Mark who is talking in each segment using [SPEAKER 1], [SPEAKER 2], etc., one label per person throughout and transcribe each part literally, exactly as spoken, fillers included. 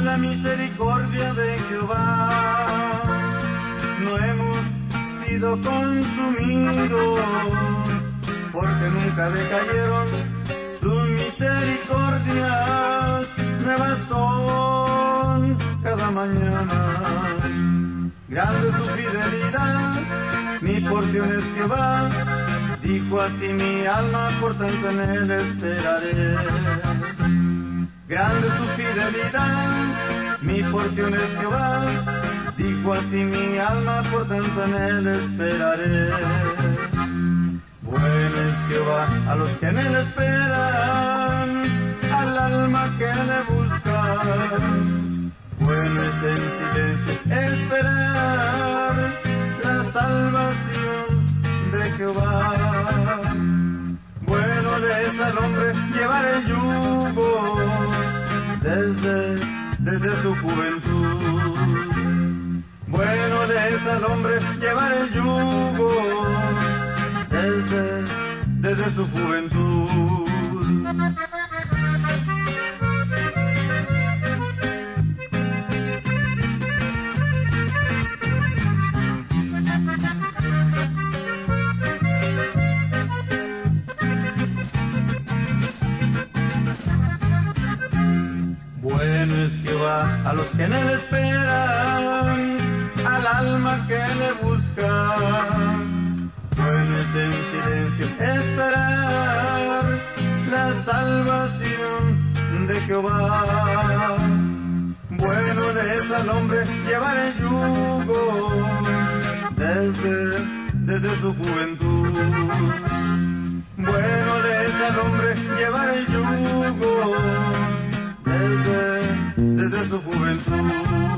[SPEAKER 1] la misericordia de Jehová no hemos sido consumidos, porque nunca decayeron sus misericordias, nuevas son cada mañana. Grande su fidelidad, mi porción es Jehová, dijo así mi alma, por tanto en él esperaré. Grande su fidelidad, mi porción es Jehová, dijo así mi alma, por tanto en él esperaré. Bueno es Jehová a los que en él esperan, al alma que le busca. Bueno es en silencio esperar la salvación de Jehová. Bueno le es al hombre llevar el yugo desde, desde su juventud. Bueno le es al hombre llevar el yugo desde, desde su juventud. Bueno es Jehová a los que en él esperan, al alma que le busca. Bueno es en silencio esperar la salvación de Jehová. Bueno le es al hombre llevar el yugo desde, desde su juventud. Bueno le es al hombre llevar el yugo desde, desde su juventud.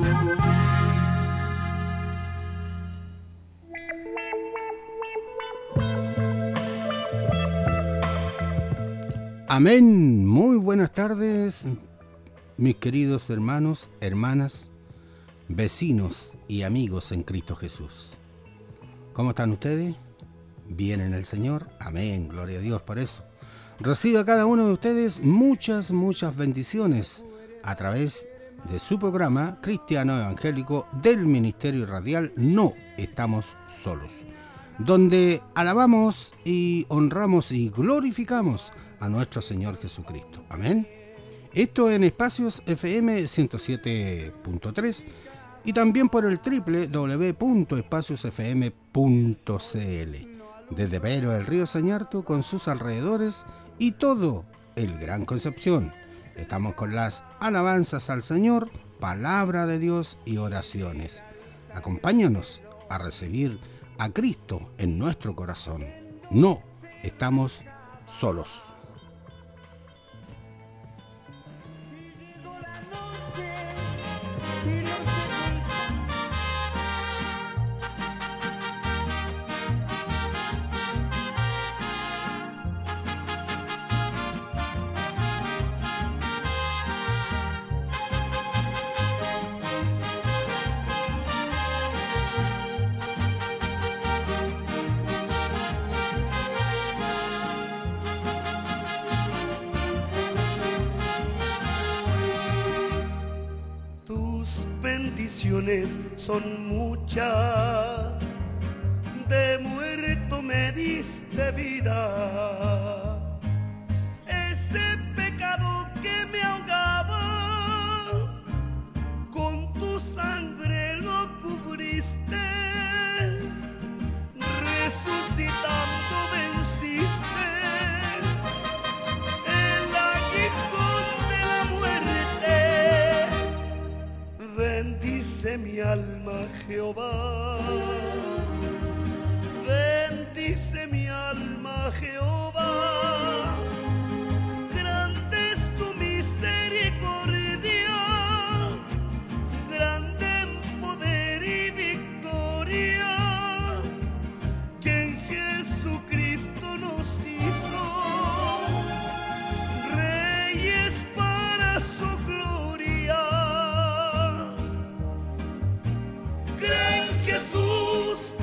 [SPEAKER 2] Amén. Muy buenas tardes, mis queridos hermanos, hermanas, vecinos y amigos en Cristo Jesús. ¿Cómo están ustedes? ¿Bien en el Señor? Amén. Gloria a Dios por eso. Recibe a cada uno de ustedes muchas, muchas bendiciones a través de su programa cristiano evangélico del Ministerio Radial No Estamos Solos, donde alabamos y honramos y glorificamos a nuestro Señor Jesucristo. Amén. Esto en Espacios F M ciento siete punto tres y también por el doble u doble u doble u punto espacios f m punto c l, desde Pero del Río Sañarto con sus alrededores y todo el Gran Concepción. Estamos con las alabanzas al Señor, palabra de Dios y oraciones. Acompáñanos a recibir a Cristo en nuestro corazón. No estamos solos.
[SPEAKER 3] Son muchas, de muerto me diste vida. Ese pecado que me ahogaba, con tu sangre lo cubriste. Resucitando venciste el aguijón de la muerte. Bendice mi alma, Jehová. Bendice mi alma, Jehová. Grande es tu misericordia, grande en poder y victoria, que en Jesucristo nos hizo reyes para su gloria. Cree en Jesús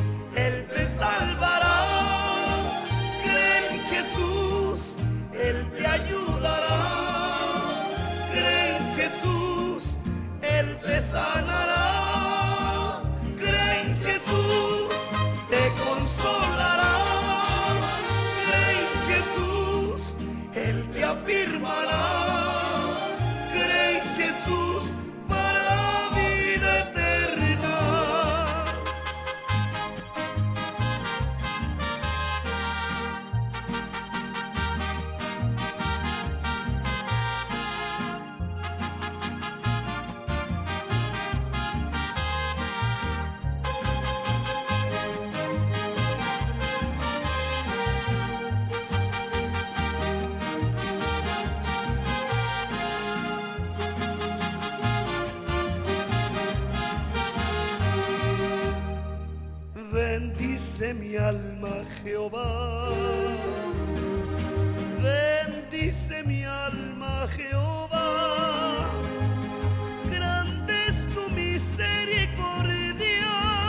[SPEAKER 3] bendice mi alma Jehová. Bendice mi alma Jehová. Grande es tu misericordia,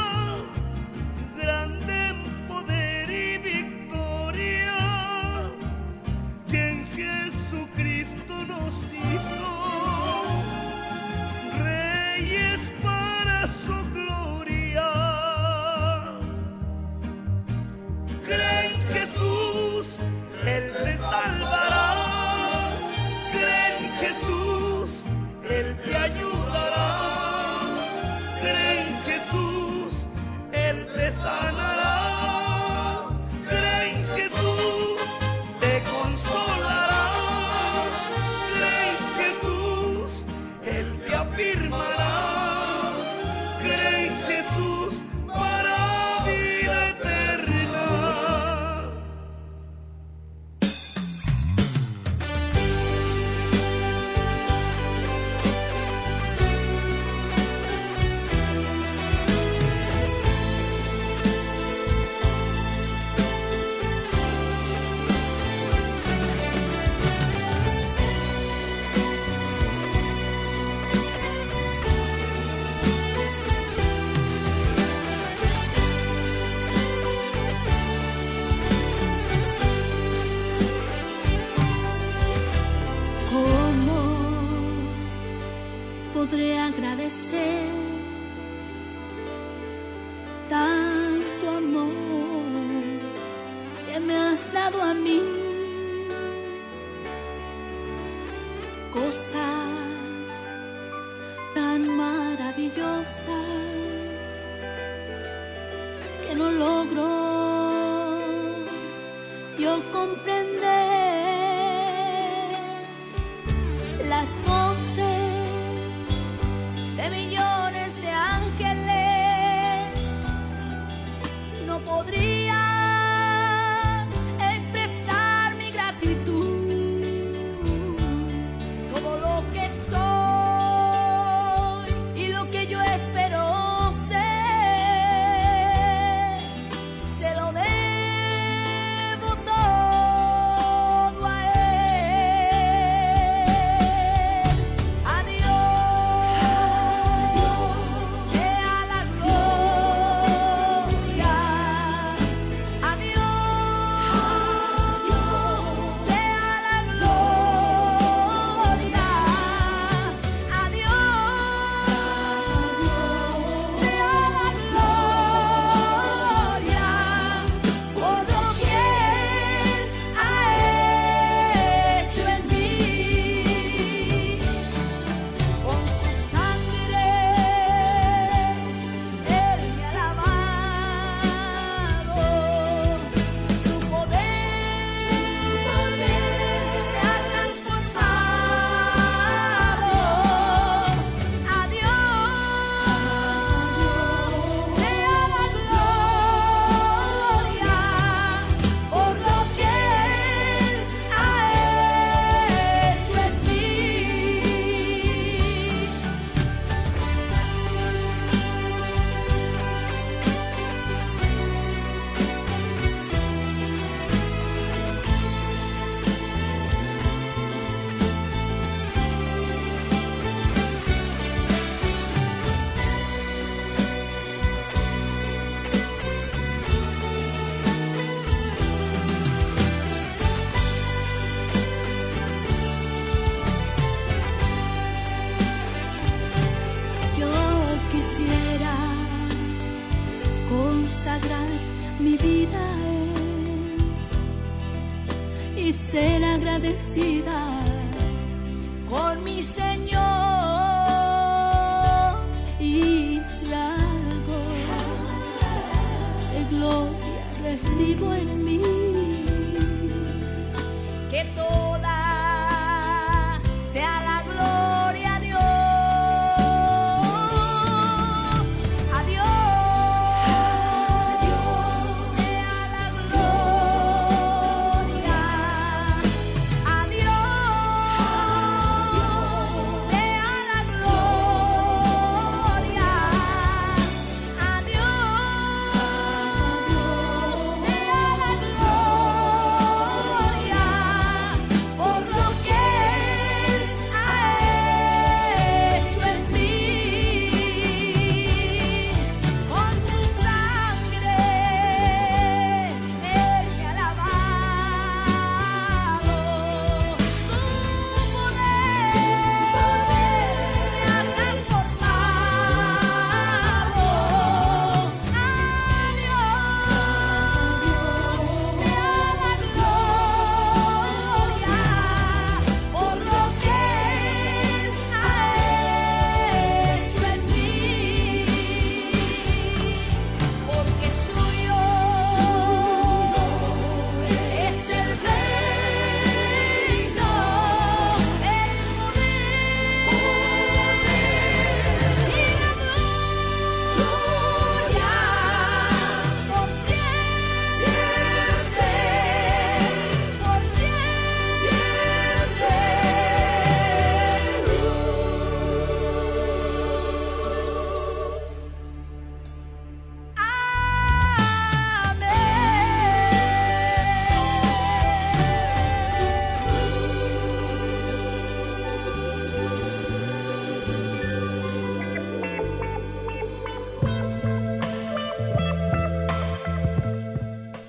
[SPEAKER 3] grande en poder y victoria, que en Jesucristo nos hizo reyes para su gloria. Cree en Jesús, Él te salvará. Cree en Jesús, Él te ayudará. Cree en Jesús, Él te sanará. Cree en Jesús, te consolará. Cree en Jesús, Él te afirmará. Cree en Jesús para vida eterna.
[SPEAKER 4] ¿Cómo podré agradecer tanto amor que me has dado a mí? Cosas tan maravillosas que no logro yo comprender. Las voces de millones de ángeles no podrían expresar mi gratitud. Todo lo que soy y lo que yo espero ser, se lo debo todo a Él. A Dios sea la gloria. A Dios sea la gloria. A Dios sea la gloria por lo que Él ha hecho en mí. Con su sangre Él me ha lavado, su poder me ha transformado. A Dios sea la gloria por lo que Él ha hecho en mí. Yo quisiera consagrar mi vida a Él y ser agradecida con mi Señor, y si algo de gloria recibo en mí, que toda sea la gloria a Dios. A Dios sea la gloria. A Dios sea la gloria. A Dios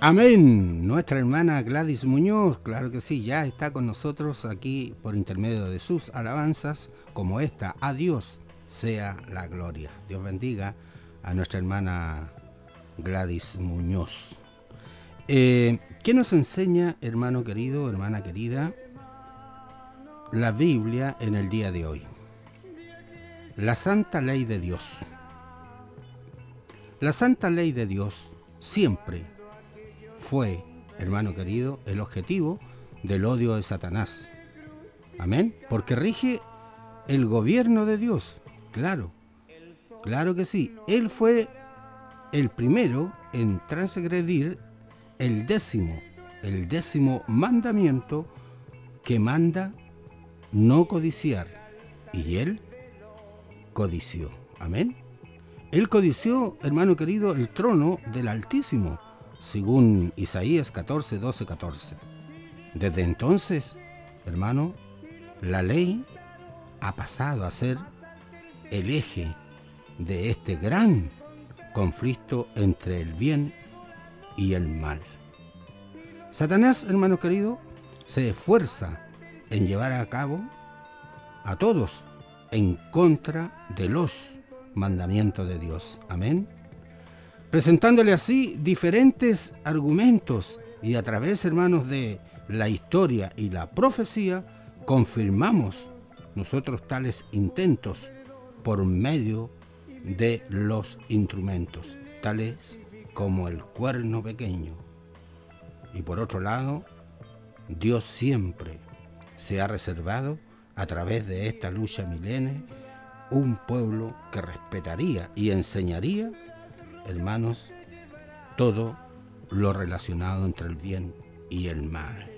[SPEAKER 2] Amén. Nuestra hermana Gladys Muñoz, claro que sí, ya está con nosotros aquí por intermedio de sus alabanzas, como esta, a Dios sea la gloria. Dios bendiga a nuestra hermana Gladys Muñoz. Eh, ¿Qué nos enseña, hermano querido, hermana querida, la Biblia en el día de hoy? La santa ley de Dios. La santa ley de Dios siempre fue, hermano querido, el objetivo del odio de Satanás. Amén. Porque rige el gobierno de Dios. Claro, claro que sí. Él fue el primero en transgredir el décimo, el décimo mandamiento que manda no codiciar. Y él codició. Amén. Él codició, hermano querido, el trono del Altísimo, según Isaías catorce, doce, catorce. Desde entonces, hermano, la ley ha pasado a ser el eje de este gran conflicto entre el bien y el mal. Satanás, hermano querido, se esfuerza en llevar a cabo a todos en contra de los mandamientos de Dios. Amén. Presentándole así diferentes argumentos y a través, hermanos, de la historia y la profecía, confirmamos nosotros tales intentos por medio de los instrumentos, tales como el cuerno pequeño. Y por otro lado, Dios siempre se ha reservado, a través de esta lucha milenial, un pueblo que respetaría y enseñaría, hermanos, todo lo relacionado entre el bien y el mal.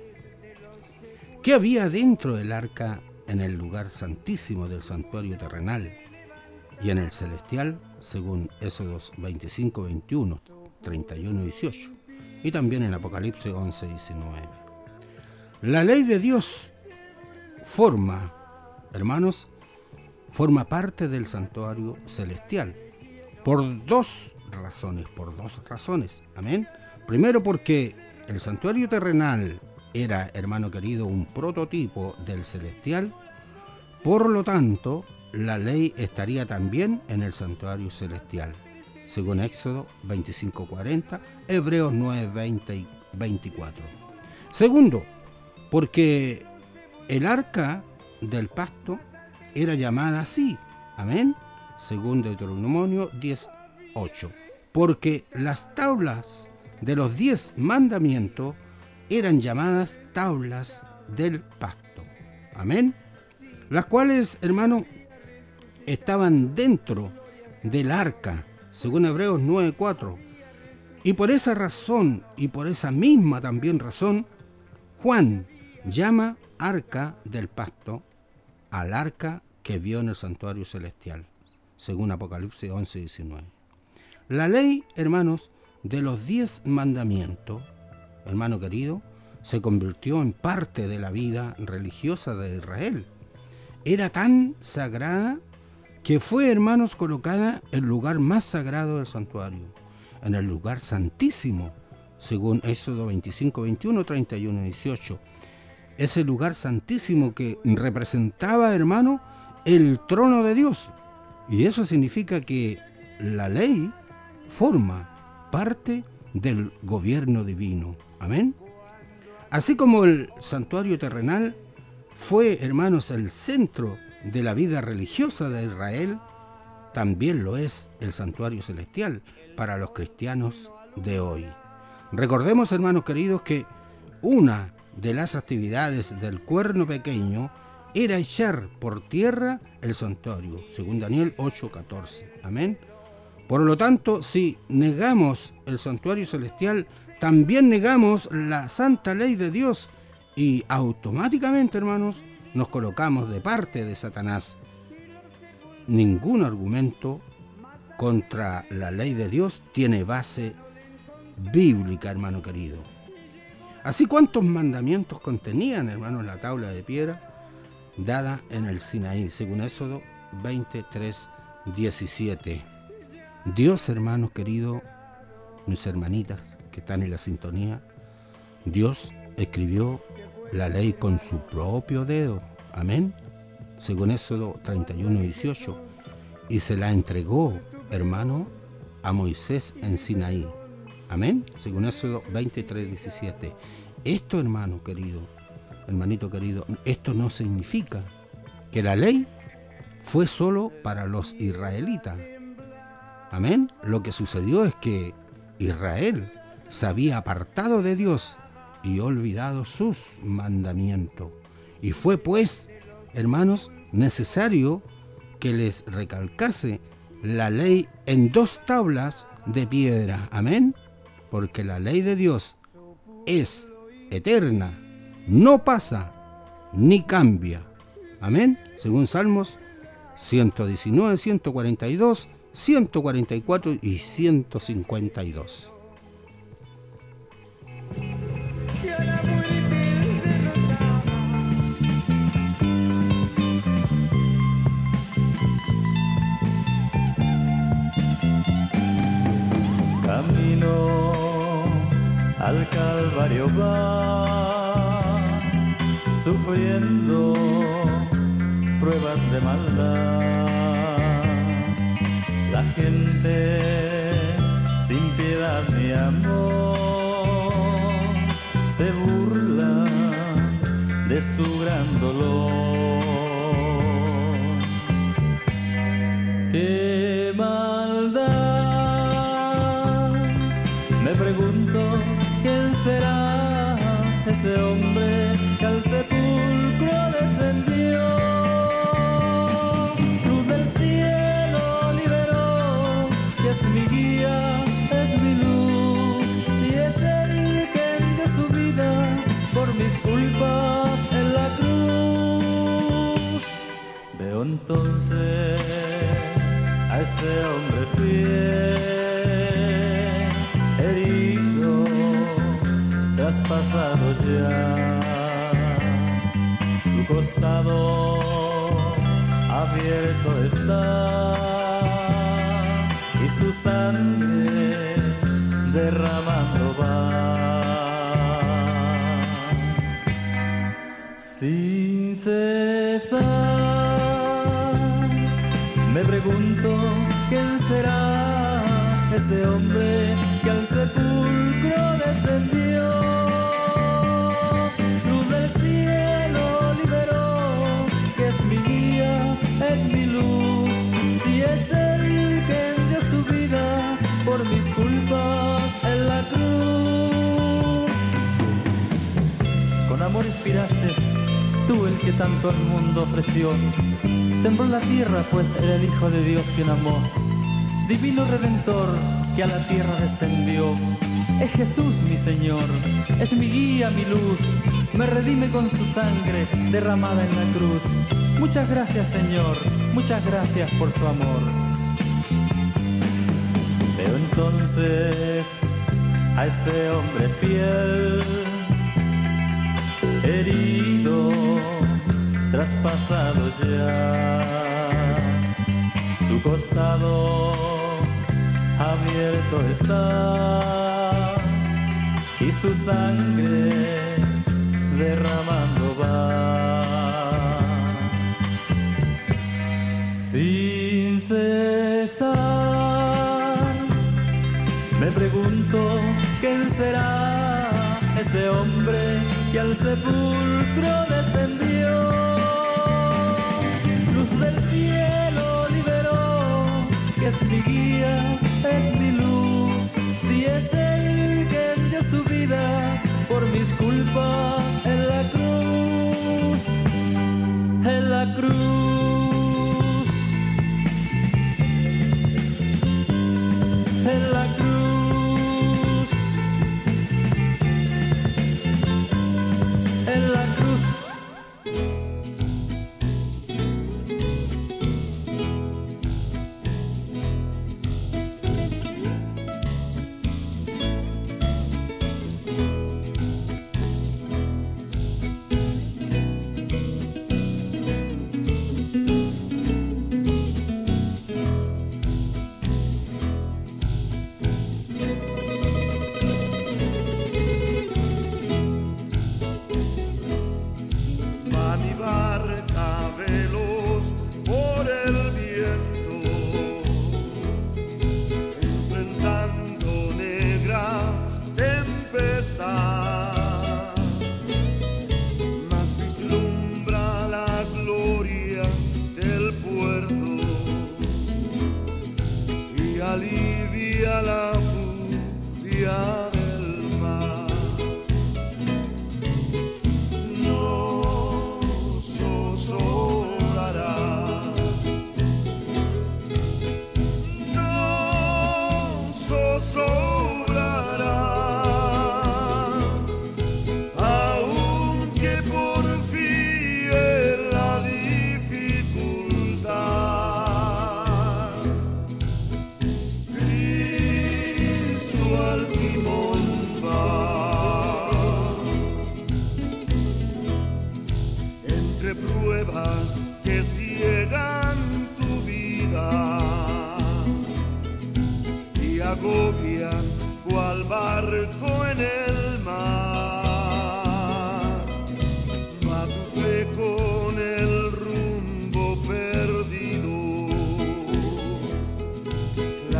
[SPEAKER 2] ¿Qué había dentro del arca en el lugar santísimo del santuario terrenal y en el celestial, según Éxodos veinticinco, veintiuno, treinta y uno, dieciocho, y también en Apocalipsis once, diecinueve? La ley de Dios forma, hermanos, forma parte del santuario celestial por dos razones, por dos razones, amén. Primero, porque el santuario terrenal era, hermano querido, un prototipo del celestial, por lo tanto, la ley estaría también en el santuario celestial, según Éxodo veinticinco, cuarenta, Hebreos nueve, veinte y veinticuatro. Segundo, porque el arca del pacto era llamada así, amén, según Deuteronomio diez, ocho, porque las tablas de los diez mandamientos eran llamadas tablas del pacto, amén, las cuales, hermano, estaban dentro del arca, según Hebreos nueve, cuatro, y por esa razón, y por esa misma también razón, Juan llama arca del pacto al arca que vio en el santuario celestial, según Apocalipsis once, diecinueve. La ley, hermanos, de los diez mandamientos, hermano querido, se convirtió en parte de la vida religiosa de Israel. Era tan sagrada que fue, hermanos, colocada en el lugar más sagrado del santuario, en el lugar santísimo, según Éxodo veinticinco, veintiuno, treinta y uno, dieciocho. Ese lugar santísimo que representaba, hermano, el trono de Dios. Y eso significa que la ley forma parte del gobierno divino. Amén. Así como el santuario terrenal fue, hermanos, el centro de la vida religiosa de Israel, también lo es el santuario celestial para los cristianos de hoy. Recordemos, hermanos queridos, que una de las actividades del cuerno pequeño era echar por tierra el santuario, según Daniel ocho, catorce. Amén. Por lo tanto, si negamos el santuario celestial, también negamos la santa ley de Dios y automáticamente, hermanos, nos colocamos de parte de Satanás. Ningún argumento contra la ley de Dios tiene base bíblica, hermano querido. Así, ¿cuántos mandamientos contenían, hermanos, la tabla de piedra dada en el Sinaí, según Éxodo veintitrés, diecisiete? Dios, hermanos queridos, mis hermanitas, que están en la sintonía, Dios escribió la ley con su propio dedo. Amén. Según Éxodo treinta y uno, dieciocho. Y se la entregó, hermano, a Moisés en Sinaí. Amén. Según Éxodo veintitrés, diecisiete. Esto, hermano querido, hermanito querido, esto no significa que la ley fue solo para los israelitas. Amén. Lo que sucedió es que Israel se había apartado de Dios y olvidado sus mandamientos. Y fue pues, hermanos, necesario que les recalcase la ley en dos tablas de piedra. Amén. Porque la ley de Dios es eterna, no pasa ni cambia. Amén. Según Salmos ciento diecinueve, ciento cuarenta y dos, ciento cuarenta y cuatro y ciento cincuenta y dos.
[SPEAKER 5] Camino al Calvario va, sufriendo pruebas de maldad. La gente sin piedad ni amor se burla de su gran dolor. ¡Qué maldad! Me pregunto quién será ese hombre que al sepulcro descendió. Luz del cielo liberó, y es mi guía, es mi luz, y es el que dio su vida por mis culpas en la cruz. Veo entonces a ese hombre fiel, herido, traspasado ya, su costado abierto está, y su sangre derramando va. Sin cesar me pregunto quién será ese hombre que al sepulcro descendió. Luz del cielo liberó, que es mi guía, es mi luz, y es el que dio su vida por mis culpas en la cruz. Con amor inspiraste, tú el que tanto al mundo ofreció. Tembló la tierra, pues era el Hijo de Dios quien amó. Divino Redentor que a la tierra descendió. Es Jesús mi Señor, es mi guía, mi luz. Me redime con su sangre derramada en la cruz. Muchas gracias, Señor, muchas gracias por su amor. Veo entonces a ese hombre fiel, herido, traspasado ya, su costado abierto está, y su sangre derramando va. Sin cesar me pregunto quién será ese hombre que al sepulcro descendió. Luz del cielo liberó, que es mi guía, es mi luz, y es el que dio su vida por mis culpas en la cruz, en la cruz, en la cruz, en la cruz.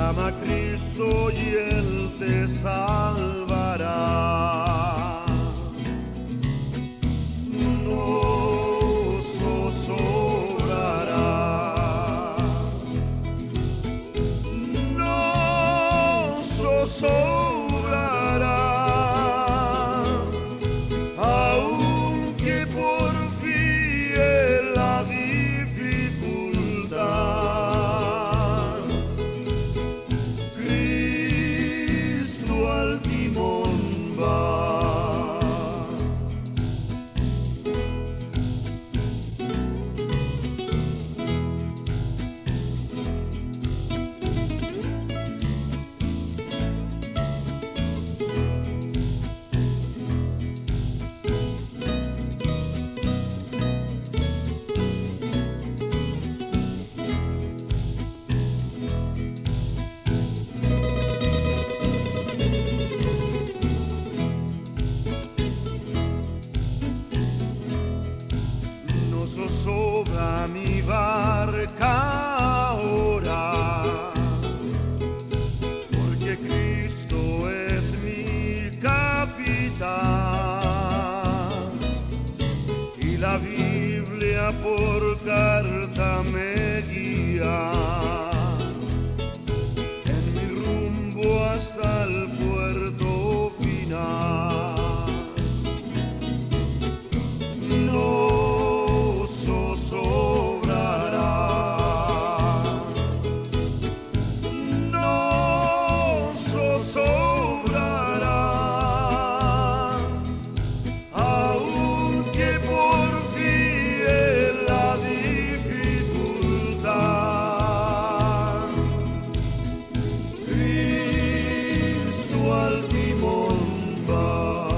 [SPEAKER 1] Clama a Cristo y Él te salvará. No zozobrará, no zozobrará, aunque porfíe la dificultad. Cristo al timón va. No zozobra mi barca ahora, porque Cristo es mi capitán y la Biblia por carta me guía en mi rumbo hasta el puerto final. No zozobrará, no zozobrará, aunque porfíe la dificultad. Cristo al timón va.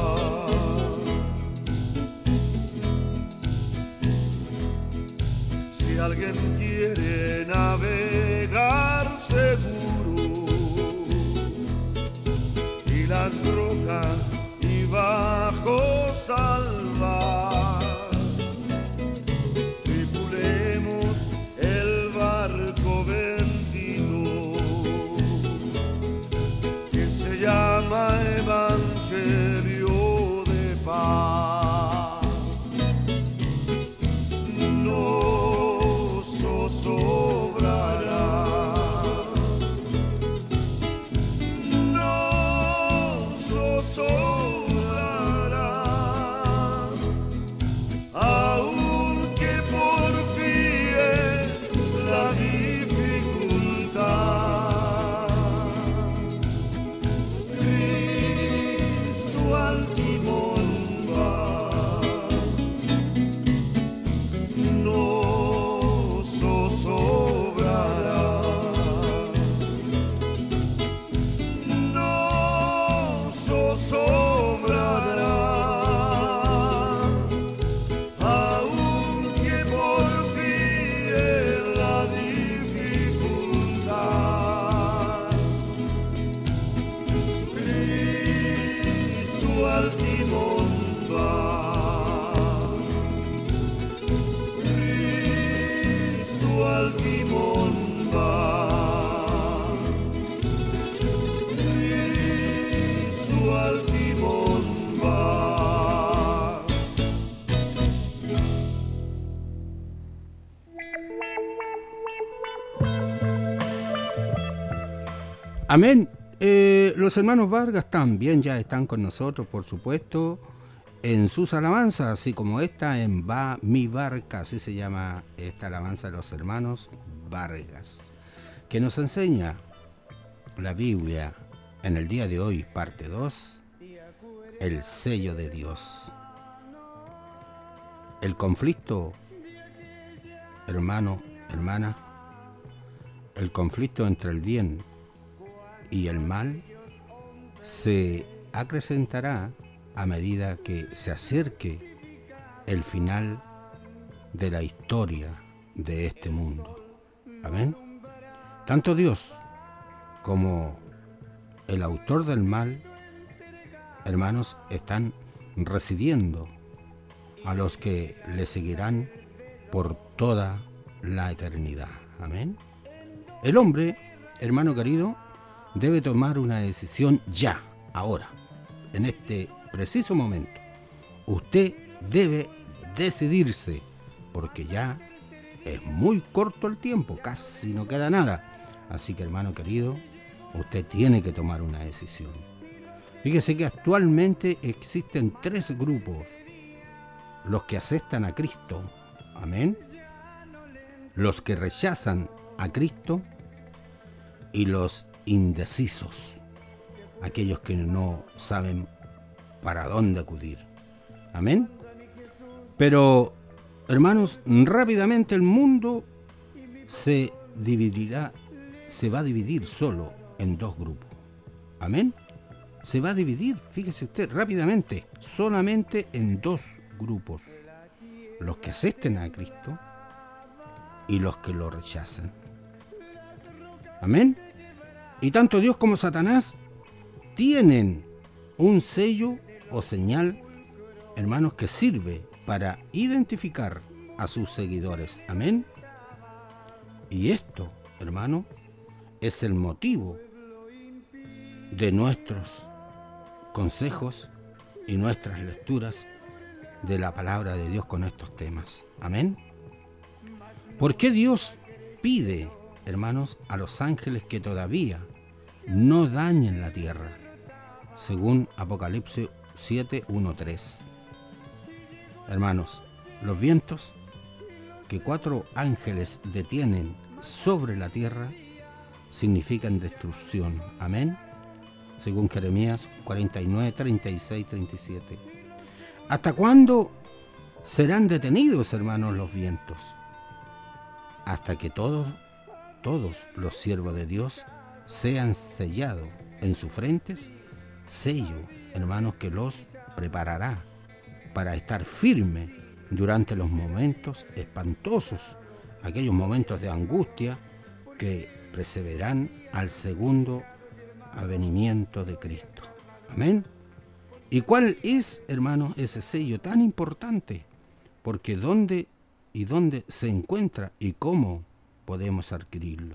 [SPEAKER 1] Si alguien quiere navegar seguro y las rocas y bajos salvar, tripulemos el barco bendito que se llama Evangelio de paz. No zozobrará, no zozobrará, aunque porfíe la dificultad. Cristo al timón va. No zozobrará, no zozobrará, aunque porfíe la dificultad. Cristo al timón va. Cristo al timón va. Cristo al timón va.
[SPEAKER 2] Amén. Eh, los hermanos Vargas también ya están con nosotros, por supuesto, en sus alabanzas, así como esta en Va mi barca, así se llama esta alabanza de los hermanos Vargas, que nos enseña la Biblia en el día de hoy, parte dos, el sello de Dios. El conflicto, hermano, hermana, el conflicto entre el bien y el mal se acrecentará a medida que se acerque el final de la historia de este mundo. Amén. Tanto Dios como el autor del mal, hermanos, están recibiendo a los que le seguirán por toda la eternidad. Amén. El hombre, hermano querido, debe tomar una decisión ya, ahora, en este preciso momento. Usted debe decidirse, porque ya es muy corto el tiempo, casi no queda nada. Así que, hermano querido, usted tiene que tomar una decisión. Fíjese que actualmente existen tres grupos: los que aceptan a Cristo, amén, los que rechazan a Cristo y los indecisos, aquellos que no saben para dónde acudir, amén. Pero, hermanos, rápidamente el mundo se dividirá, se va a dividir solo en dos grupos, amén. Se va a dividir, fíjese usted, rápidamente, solamente en dos grupos: los que acepten a Cristo y los que lo rechazan, amén. Y tanto Dios como Satanás tienen un sello o señal, hermanos, que sirve para identificar a sus seguidores, amén. Y esto, hermano, es el motivo de nuestros consejos y nuestras lecturas de la palabra de Dios con estos temas, amén. ¿Por qué Dios pide, hermanos, a los ángeles que todavía no dañen la tierra? Según Apocalipsis siete, uno, tres. Hermanos, los vientos que cuatro ángeles detienen sobre la tierra significan destrucción, amén. Según Jeremías cuarenta y nueve, treinta y seis, treinta y siete. ¿Hasta cuándo serán detenidos, hermanos, los vientos? Hasta que todos, todos los siervos de Dios sean sellados en sus frentes, sello, hermanos, que los preparará para estar firme durante los momentos espantosos, aquellos momentos de angustia que precederán al segundo avenimiento de Cristo. Amén. ¿Y cuál es, hermanos, ese sello tan importante? Porque dónde y dónde se encuentra y cómo podemos adquirirlo.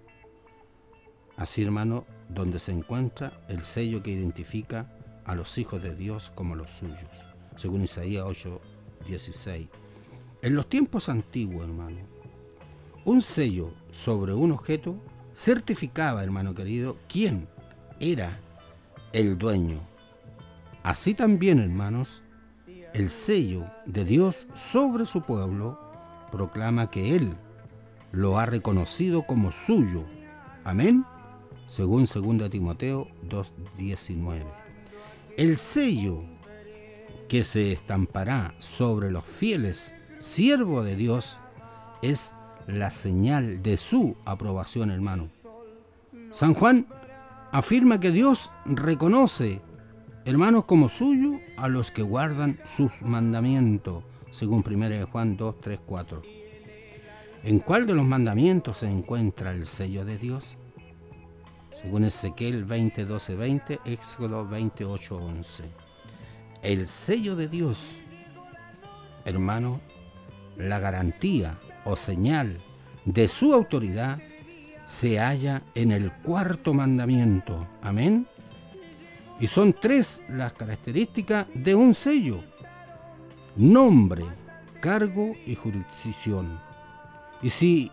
[SPEAKER 2] Así, hermano, donde se encuentra el sello que identifica a los hijos de Dios como los suyos, según Isaías ocho, dieciséis. En los tiempos antiguos, hermano, un sello sobre un objeto certificaba, hermano querido, quién era el dueño. Así también, hermanos, el sello de Dios sobre su pueblo proclama que Él lo ha reconocido como suyo. Amén. Según segunda Timoteo dos, diecinueve. El sello que se estampará sobre los fieles siervos de Dios es la señal de su aprobación, hermano. San Juan afirma que Dios reconoce, hermanos, como suyo a los que guardan sus mandamientos, según primera de Juan dos, tres, cuatro. ¿En cuál de los mandamientos se encuentra el sello de Dios? Según Ezequiel veinte, doce, veinte, Éxodo veintiocho, once. El sello de Dios, hermano, la garantía o señal de su autoridad se halla en el cuarto mandamiento. Amén. Y son tres las características de un sello: nombre, cargo y jurisdicción. Y si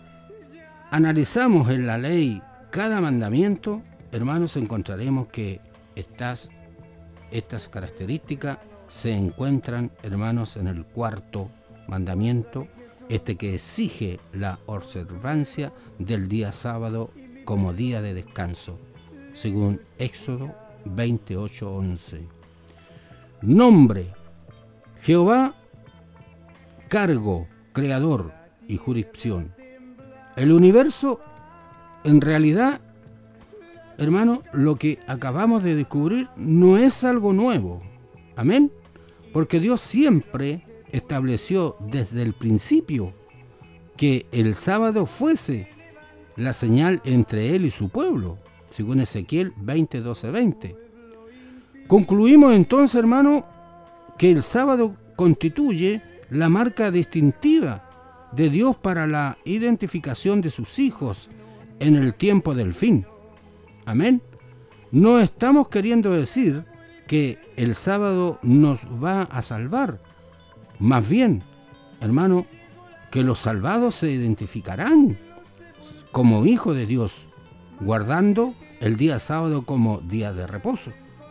[SPEAKER 2] analizamos en la ley cada mandamiento, hermanos, encontraremos que estas, estas características se encuentran, hermanos, en el cuarto mandamiento, este que exige la observancia del día sábado como día de descanso, según Éxodo veintiocho, once. Nombre: Jehová, cargo, creador y jurisdicción. El universo, en realidad, hermano, lo que acabamos de descubrir no es algo nuevo. Amén. Porque Dios siempre estableció desde el principio que el sábado fuese la señal entre Él y su pueblo, según Ezequiel veinte, doce, veinte. Concluimos entonces, hermano, que el sábado constituye la marca distintiva de Dios para la identificación de sus hijos en el tiempo del fin. Amén. No estamos queriendo decir que el sábado nos va a salvar. Más bien, hermano, que los salvados se identificarán como hijos de Dios, guardando el día sábado como día de reposo.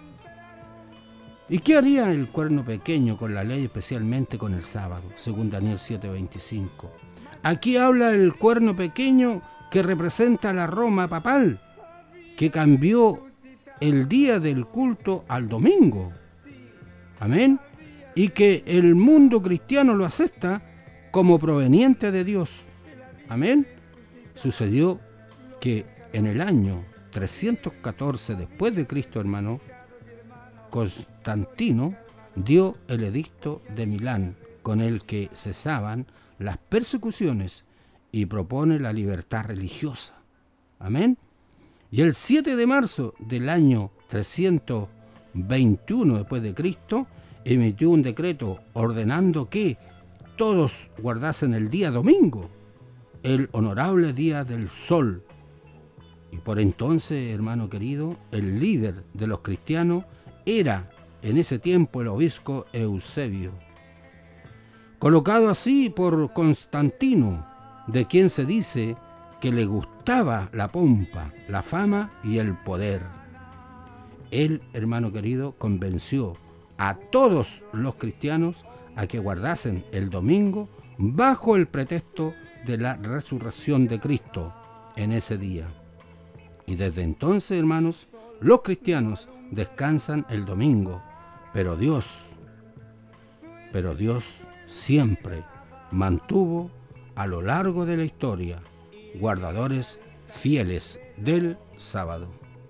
[SPEAKER 2] ¿Y qué haría el cuerno pequeño con la ley, especialmente con el sábado? Según Daniel siete veinticinco. Aquí habla el cuerno pequeño que representa la Roma papal, que cambió el día del culto al domingo. Amén. Y que el mundo cristiano lo acepta como proveniente de Dios. Amén. Sucedió que en el año trescientos catorce después de Cristo, hermano, Constantino dio el edicto de Milán, con el que cesaban las persecuciones y propone la libertad religiosa. Amén. Y el siete de marzo del año trescientos veintiuno después de Cristo, emitió un decreto ordenando que todos guardasen el día domingo, el honorable día del sol. Y por entonces, hermano querido, el líder de los cristianos era en ese tiempo el obispo Eusebio, colocado así por Constantino, de quien se dice que le gustaba la pompa, la fama y el poder. Él, hermano querido, convenció a todos los cristianos a que guardasen el domingo bajo el pretexto de la resurrección de Cristo en ese día. Y desde entonces, hermanos, los cristianos descansan el domingo, pero Dios, pero Dios siempre mantuvo a lo largo de la historia guardadores fieles del sábado.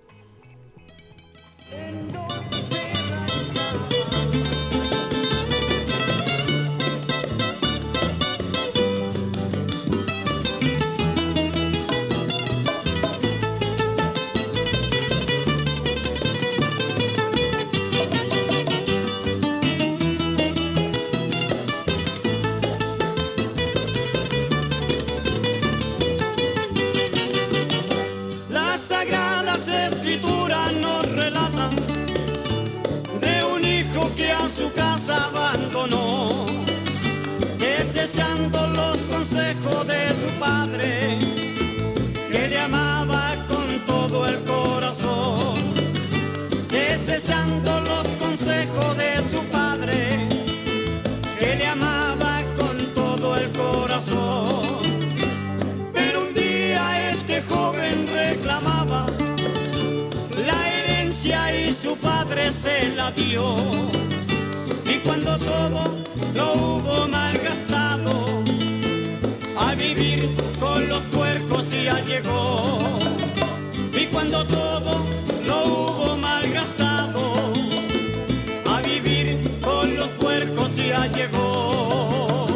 [SPEAKER 3] Desechando los consejos de su padre, que le amaba con todo el corazón. Desechando los consejos de su padre, que le amaba con todo el corazón. Pero un día este joven reclamaba la herencia y su padre se la dio. Y cuando todo lo hubo malgastado, a vivir con los puercos ya llegó. Y cuando todo lo hubo malgastado, a vivir con los puercos ya llegó.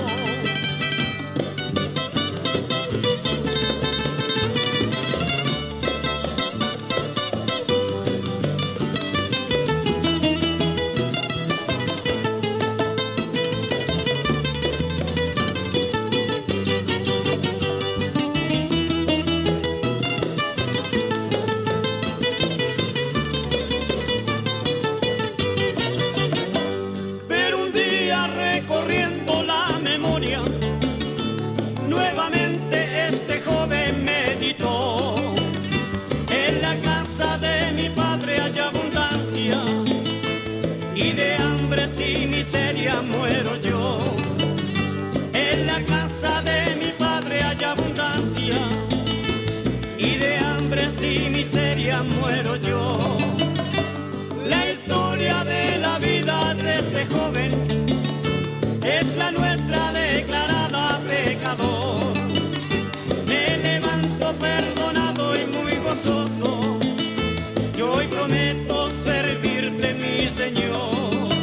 [SPEAKER 3] Muero yo, en la casa de mi padre hay abundancia, y de hambre y miseria muero yo. La historia de la vida de este joven es la nuestra declarada pecador. Me levanto perdonado y muy gozoso, yo hoy prometo servirte, mi Señor.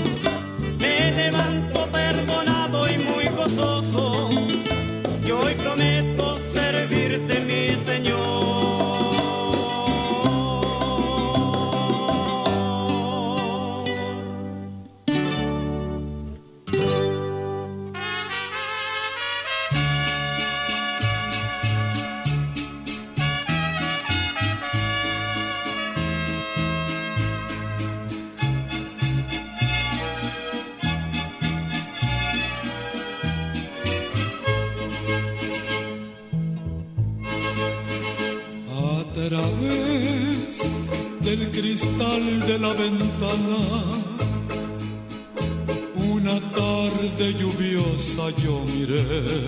[SPEAKER 3] Levanto perdonado y muy gozoso, yo hoy prometo servirte, mi Señor.
[SPEAKER 6] través del cristal de la ventana, una tarde lluviosa yo miré,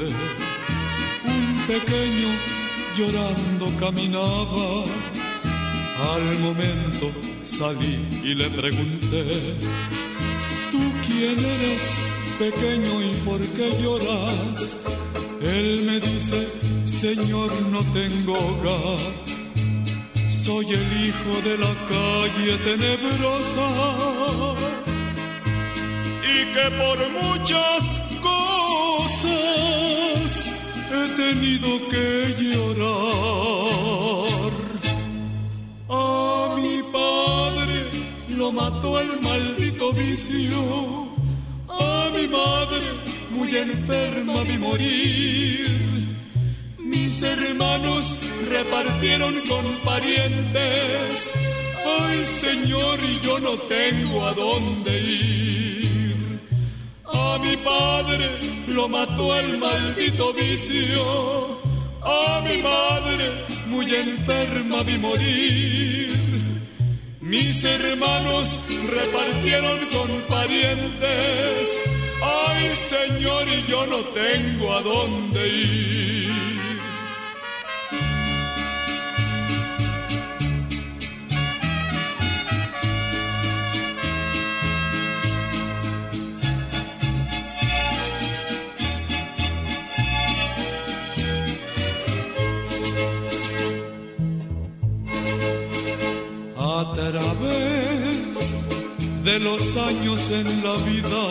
[SPEAKER 6] un pequeño llorando caminaba. Al momento salí y le pregunté: ¿tú quién eres, pequeño, y por qué lloras? Él me dice: Señor, no tengo hogar, soy el hijo de la calle tenebrosa, y que por muchas cosas he tenido que llorar. A mi padre lo mató el maldito vicio, a mi madre muy enferma vi morir. Mis hermanos repartieron con parientes, ay Señor, y yo no tengo a dónde ir. A mi padre lo mató el maldito vicio, a mi madre muy enferma vi morir. Mis hermanos repartieron con parientes, ay Señor, y yo no tengo a dónde ir. A través de los años en la vida,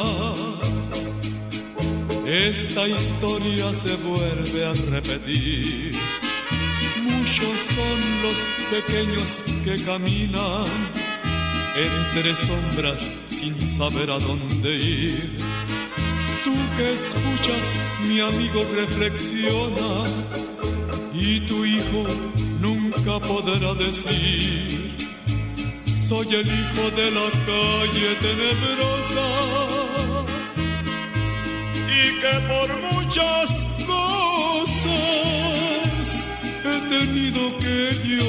[SPEAKER 6] esta historia se vuelve a repetir. Muchos son los pequeños que caminan entre sombras sin saber a dónde ir. Tú que escuchas, mi amigo, reflexiona, y tu hijo nunca podrá decir: soy el hijo de la calle tenebrosa, y que por muchas cosas he tenido que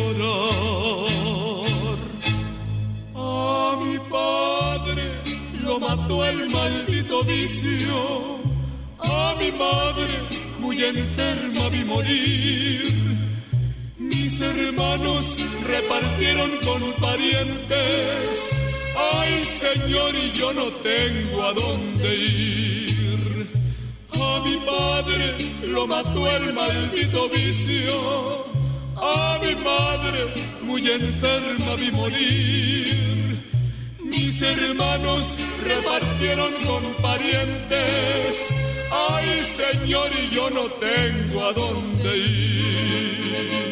[SPEAKER 6] llorar. A mi padre lo mató el maldito vicio, a mi madre muy enferma vi morir. Mis hermanos repartieron con parientes, ay Señor, y yo no tengo a dónde ir. A mi padre lo mató el maldito vicio, a mi madre muy enferma vi morir. Mis hermanos repartieron con parientes, ay Señor, y yo no tengo a dónde ir.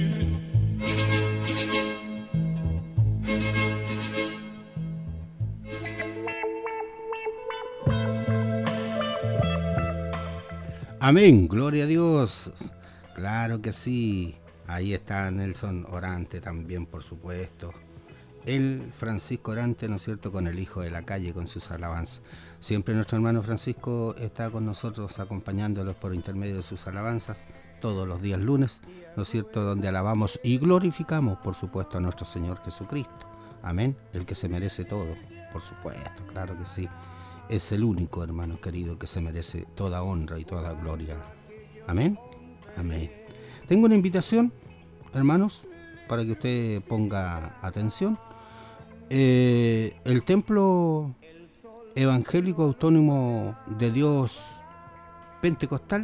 [SPEAKER 2] Amén, gloria a Dios. Claro que sí. Ahí está Nelson Orante también, por supuesto. El Francisco Orante, ¿no es cierto?, con el hijo de la calle, con sus alabanzas. Siempre nuestro hermano Francisco está con nosotros acompañándolos por intermedio de sus alabanzas todos los días lunes, ¿no es cierto?, donde alabamos y glorificamos, por supuesto, a nuestro Señor Jesucristo. Amén, el que se merece todo, por supuesto, claro que sí. Es el único, hermano querido, que se merece toda honra y toda gloria. Amén, amén. Tengo una invitación, hermanos, para que usted ponga atención. Eh, el Templo Evangélico Autónomo de Dios Pentecostal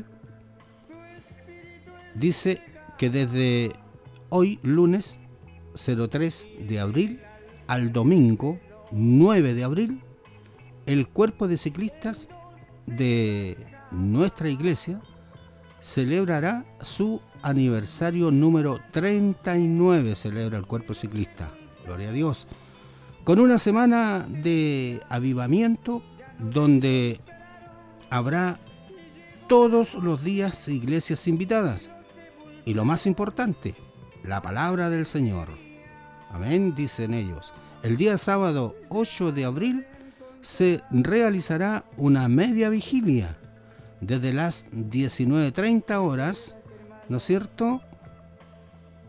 [SPEAKER 2] dice que desde hoy, lunes cero tres de abril, al domingo nueve de abril, el cuerpo de ciclistas de nuestra iglesia celebrará su aniversario número treinta y nueve, celebra el cuerpo ciclista, gloria a Dios, con una semana de avivamiento donde habrá todos los días iglesias invitadas y lo más importante, la palabra del Señor. Amén, dicen ellos. El día sábado ocho de abril se realizará una media vigilia desde las diecinueve treinta horas, ¿no es cierto?,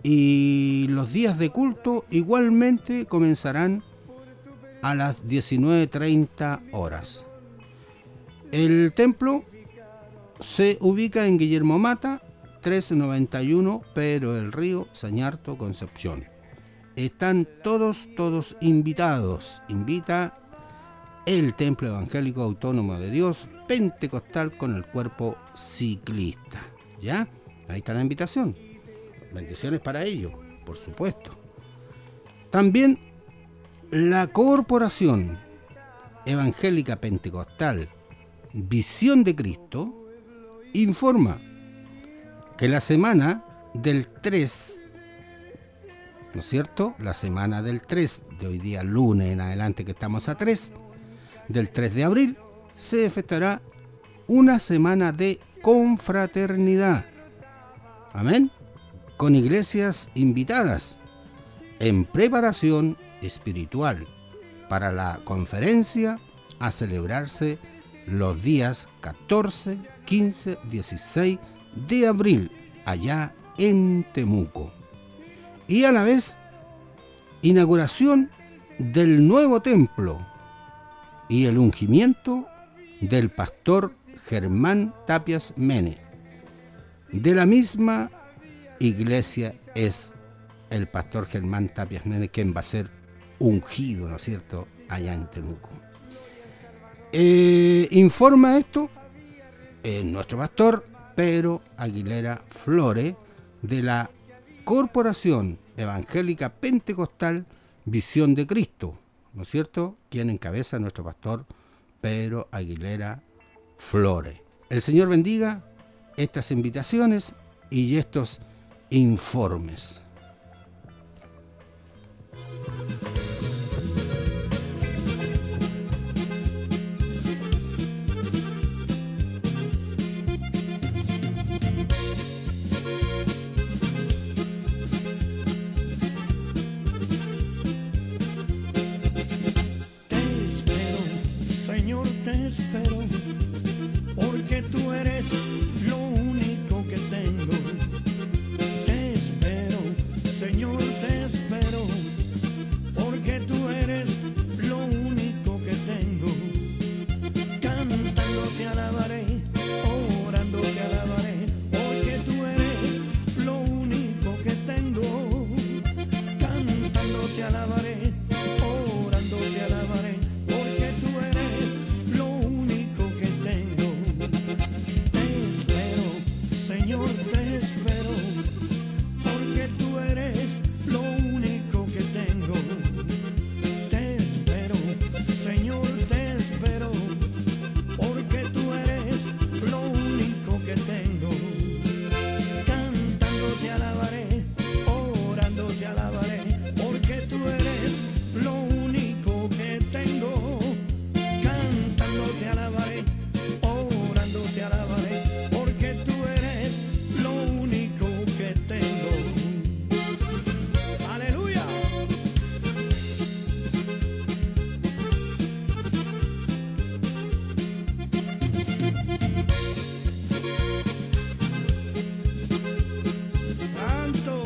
[SPEAKER 2] Y los días de culto igualmente comenzarán a las diecinueve treinta horas. El templo se ubica en Guillermo Mata, trescientos noventa y uno, Pedro del Río, Sañarto, Concepción. Están todos, todos invitados. Invita el Templo Evangélico Autónomo de Dios Pentecostal con el cuerpo ciclista. ¿Ya? Ahí está la invitación. Bendiciones para ellos, por supuesto. También la Corporación Evangélica Pentecostal Visión de Cristo informa que la semana del tres, ¿no es cierto? La semana del tres, de hoy día lunes en adelante que estamos a tres, del tres de abril, se efectuará una semana de confraternidad. Amén. Con iglesias invitadas en preparación espiritual para la conferencia a celebrarse los días catorce, quince, dieciséis de abril allá en Temuco. Y a la vez inauguración del nuevo templo y el ungimiento del pastor Germán Tapias Mene. De la misma iglesia es el pastor Germán Tapias Mene quien va a ser ungido, ¿no es cierto?, allá en Temuco. Eh, informa esto eh, nuestro pastor Pedro Aguilera Flores de la Corporación Evangélica Pentecostal Visión de Cristo, ¿no es cierto?, quien encabeza a nuestro pastor Pedro Aguilera Flores. El Señor bendiga estas invitaciones y estos informes.
[SPEAKER 3] Espero, porque tú eres lo único que tengo. Te espero, Señor, te espero, porque tú eres lo único que tengo. Cantando te alabaré, orando te alabaré, porque tú eres lo único que tengo. Cantando te alabaré, orando te alabaré, porque tú eres lo único que tengo. Te espero, Señor, te espero, porque tú eres lo único que tengo. Te espero, Señor, te espero, porque tú eres lo único que tengo. Cantando te alabaré, orando te alabaré, porque tú eres lo único que tengo. Cantando te alabaré, orando te alabaré, porque tú eres lo único que tengo. Aleluya. Santo.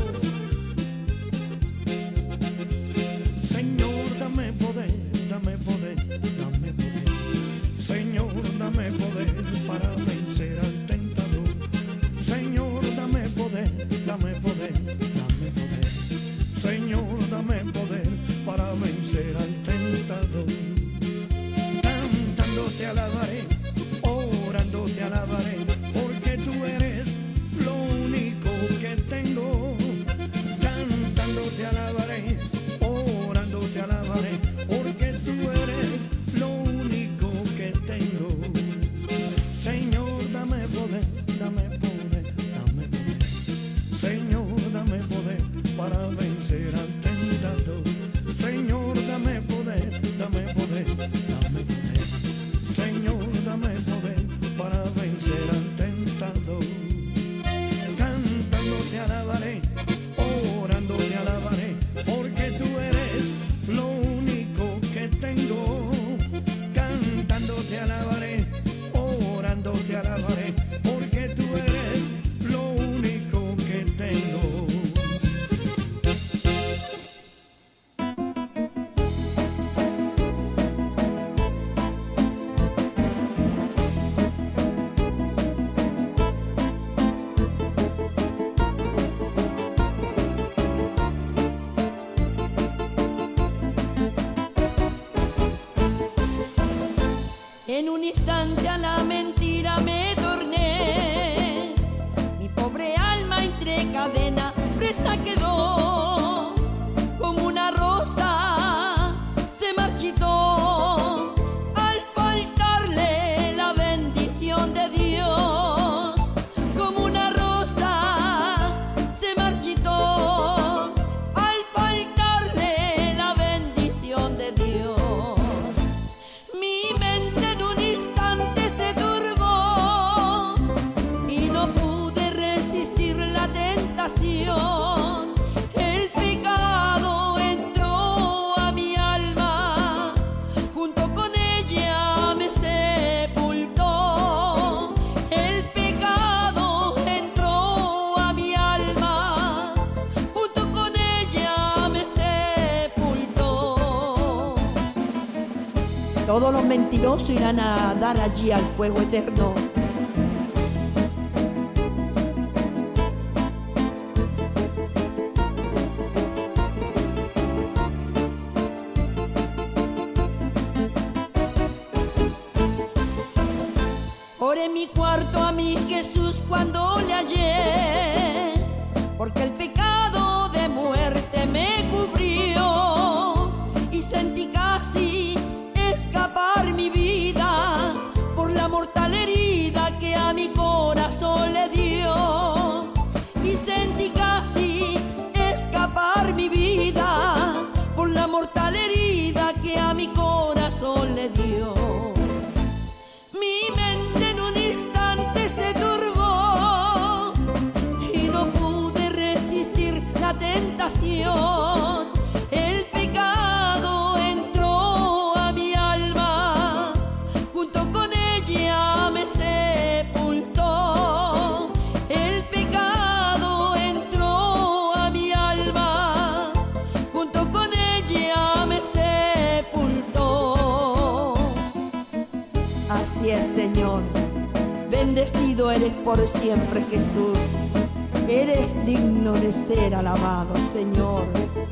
[SPEAKER 3] Señor, dame poder, dame poder, dame poder. Señor, dame poder para vencer al tentador. Señor, dame poder, dame poder, dame poder. Señor, dame poder para vencer al tentador. Cantando te alabaré, orando te alabaré, porque tú eres lo único que tengo. Cantando te alabaré, orando te alabaré, porque tú eres lo único que tengo. Señor, dame poder, dame poder, dame poder. Señor, dame poder para vencer al tentador. Señor, dame poder, dame poder, dame poder. Señor, dame poder para vencer al tentador. Cantando te alabaré, orando te alabaré, porque tú eres lo único que tengo. Cantando te alabaré, orando te alabaré, porque tú eres lo único que tengo.
[SPEAKER 7] Todos los mentirosos irán a dar allí al fuego eterno. Oré en mi cuarto a mi Jesús cuando le hallé, porque el pecado de muerte me cubrió y sentí casi escapar mi vida por la mortal herida que a mi corazón le dio. Y sentí casi escapar mi vida por la mortal herida que a mi corazón le dio. Mi mente en un instante se turbó y no pude resistir la tentación. El pecado entró a mi alma, junto con ella me sepultó. El pecado entró a mi alma, junto con ella me sepultó. Así es, Señor, bendecido eres por siempre, Jesús. Eres digno de ser alabado, Señor.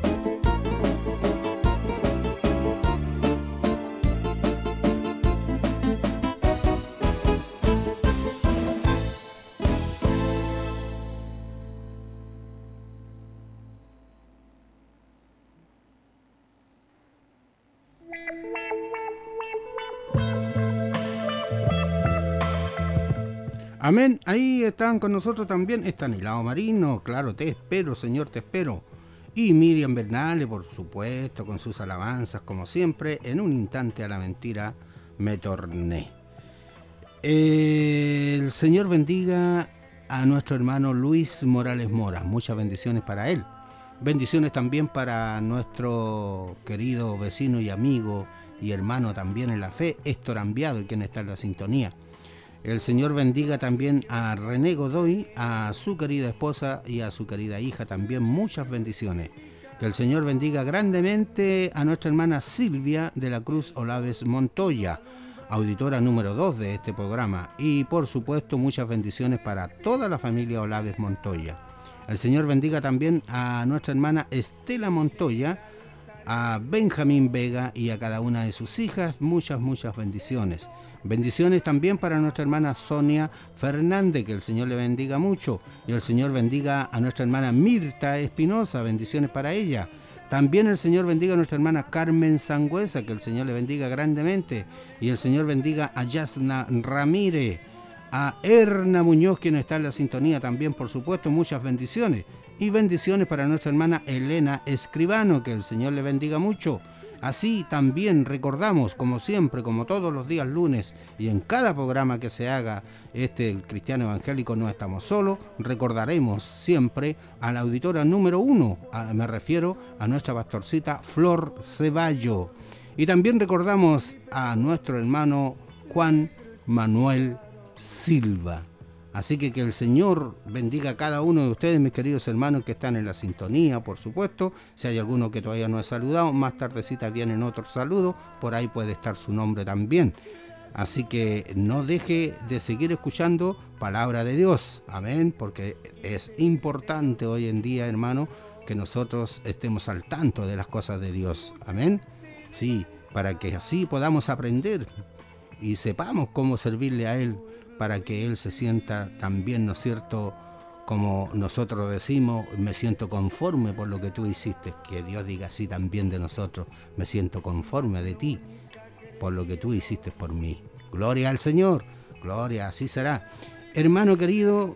[SPEAKER 2] Amén. Ahí están con nosotros también Estanislao Marino, claro, te espero, Señor, te espero. Y Miriam Bernale, por supuesto, con sus alabanzas, como siempre. En un instante a la mentira me torné. Eh, el Señor bendiga a nuestro hermano Luis Morales Mora. Muchas bendiciones para él. Bendiciones también para nuestro querido vecino y amigo y hermano también en la fe, Héctor Ambiado, quien está en la sintonía. El Señor bendiga también a René Godoy, a su querida esposa y a su querida hija también. Muchas bendiciones. Que el Señor bendiga grandemente a nuestra hermana Silvia de la Cruz Olaves Montoya, auditora número dos de este programa. Y por supuesto muchas bendiciones para toda la familia Olaves Montoya. El Señor bendiga también a nuestra hermana Estela Montoya, a Benjamín Vega y a cada una de sus hijas. Muchas, muchas bendiciones. Bendiciones también para nuestra hermana Sonia Fernández, que el Señor le bendiga mucho. Y el Señor bendiga a nuestra hermana Mirta Espinosa, bendiciones para ella. También el Señor bendiga a nuestra hermana Carmen Sangüesa, que el Señor le bendiga grandemente. Y el Señor bendiga a Yasna Ramírez, a Erna Muñoz, quien está en la sintonía también, por supuesto, muchas bendiciones. Y bendiciones para nuestra hermana Elena Escribano, que el Señor le bendiga mucho. Así también recordamos, como siempre, como todos los días lunes y en cada programa que se haga este el Cristiano Evangélico No Estamos Solos, recordaremos siempre a la auditora número uno, a, me refiero a nuestra pastorcita Flor Ceballo. Y también recordamos a nuestro hermano Juan Manuel Silva. Así que que el Señor bendiga a cada uno de ustedes, mis queridos hermanos que están en la sintonía, por supuesto. Si hay alguno que todavía no he saludado, más tardecita vienen otros saludos, por ahí puede estar su nombre también. Así que no deje de seguir escuchando palabra de Dios, amén, porque es importante hoy en día, hermano, que nosotros estemos al tanto de las cosas de Dios, amén. Sí, para que así podamos aprender y sepamos cómo servirle a Él, para que Él se sienta también, ¿no es cierto?, como nosotros decimos, me siento conforme por lo que tú hiciste. Que Dios diga así también de nosotros, me siento conforme de ti por lo que tú hiciste por mí. Gloria al Señor, gloria, así será. Hermano querido,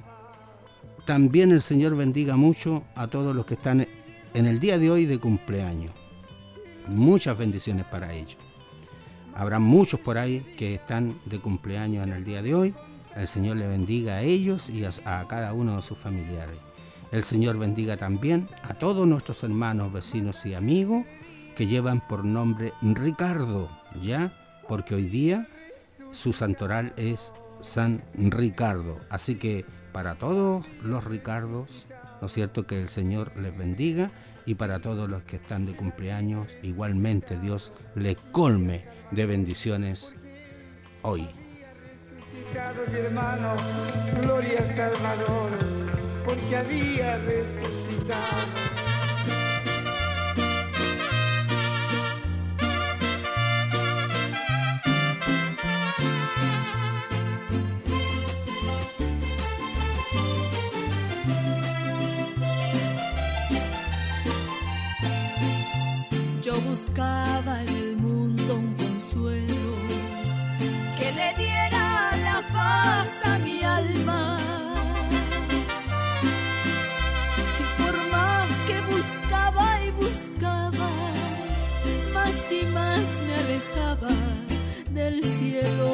[SPEAKER 2] también el Señor bendiga mucho a todos los que están en el día de hoy de cumpleaños. Muchas bendiciones para ellos. Habrá muchos por ahí que están de cumpleaños en el día de hoy. El Señor le bendiga a ellos y a, a cada uno de sus familiares. El Señor bendiga también a todos nuestros hermanos, vecinos y amigos que llevan por nombre Ricardo, ¿ya? Porque hoy día su santoral es San Ricardo. Así que para todos los Ricardos, ¿no es cierto? Que el Señor les bendiga, y para todos los que están de cumpleaños, igualmente Dios les colme de bendiciones hoy.
[SPEAKER 8] Mi hermano, gloria al Salvador, porque había resucitado.
[SPEAKER 4] Yo buscaba en el mundo un consuelo que le diera la paz a mi alma. Y por más que buscaba y buscaba, más y más me alejaba del cielo.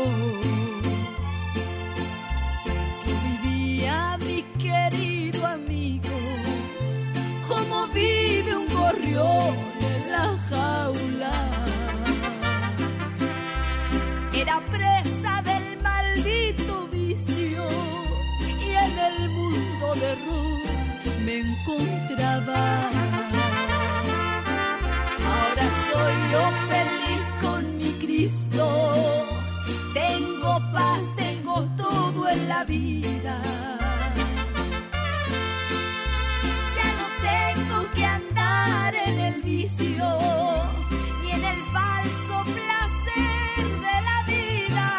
[SPEAKER 4] Yo vivía, mi querido amigo, como vive un gorrión en la jaula. Era presa del maldito vicio y en el mundo de error me encontraba. Ahora soy yo feliz con mi Cristo. Tengo paz, tengo todo en la vida. Ya no tengo que andar en el vicio ni en el falso placer de la vida.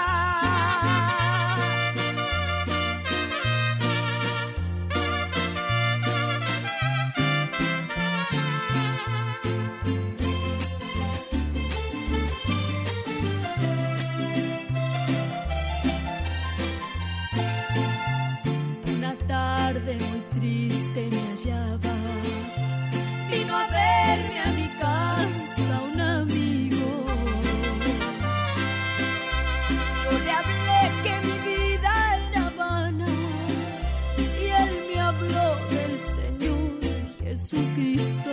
[SPEAKER 4] Una tarde muy triste me hallaba. Vino a verme a mi casa un amigo. Yo le hablé que mi vida era vana y él me habló del Señor Jesucristo.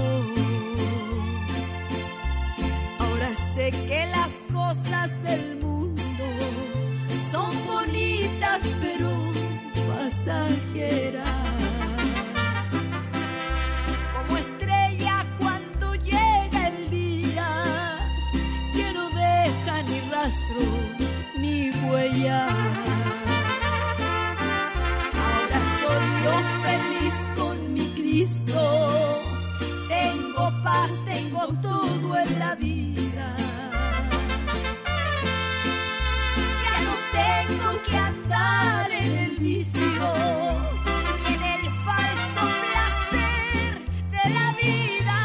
[SPEAKER 4] Ahora sé que las cosas del mundo son bonitas pero pasajeras. Como estrella cuando llega el día, que no deja ni rastro ni huella. Ahora soy yo feliz con mi Cristo. Tengo paz, tengo todo en la vida. Ya no tengo que andar en el vicio ni en el falso placer de la vida.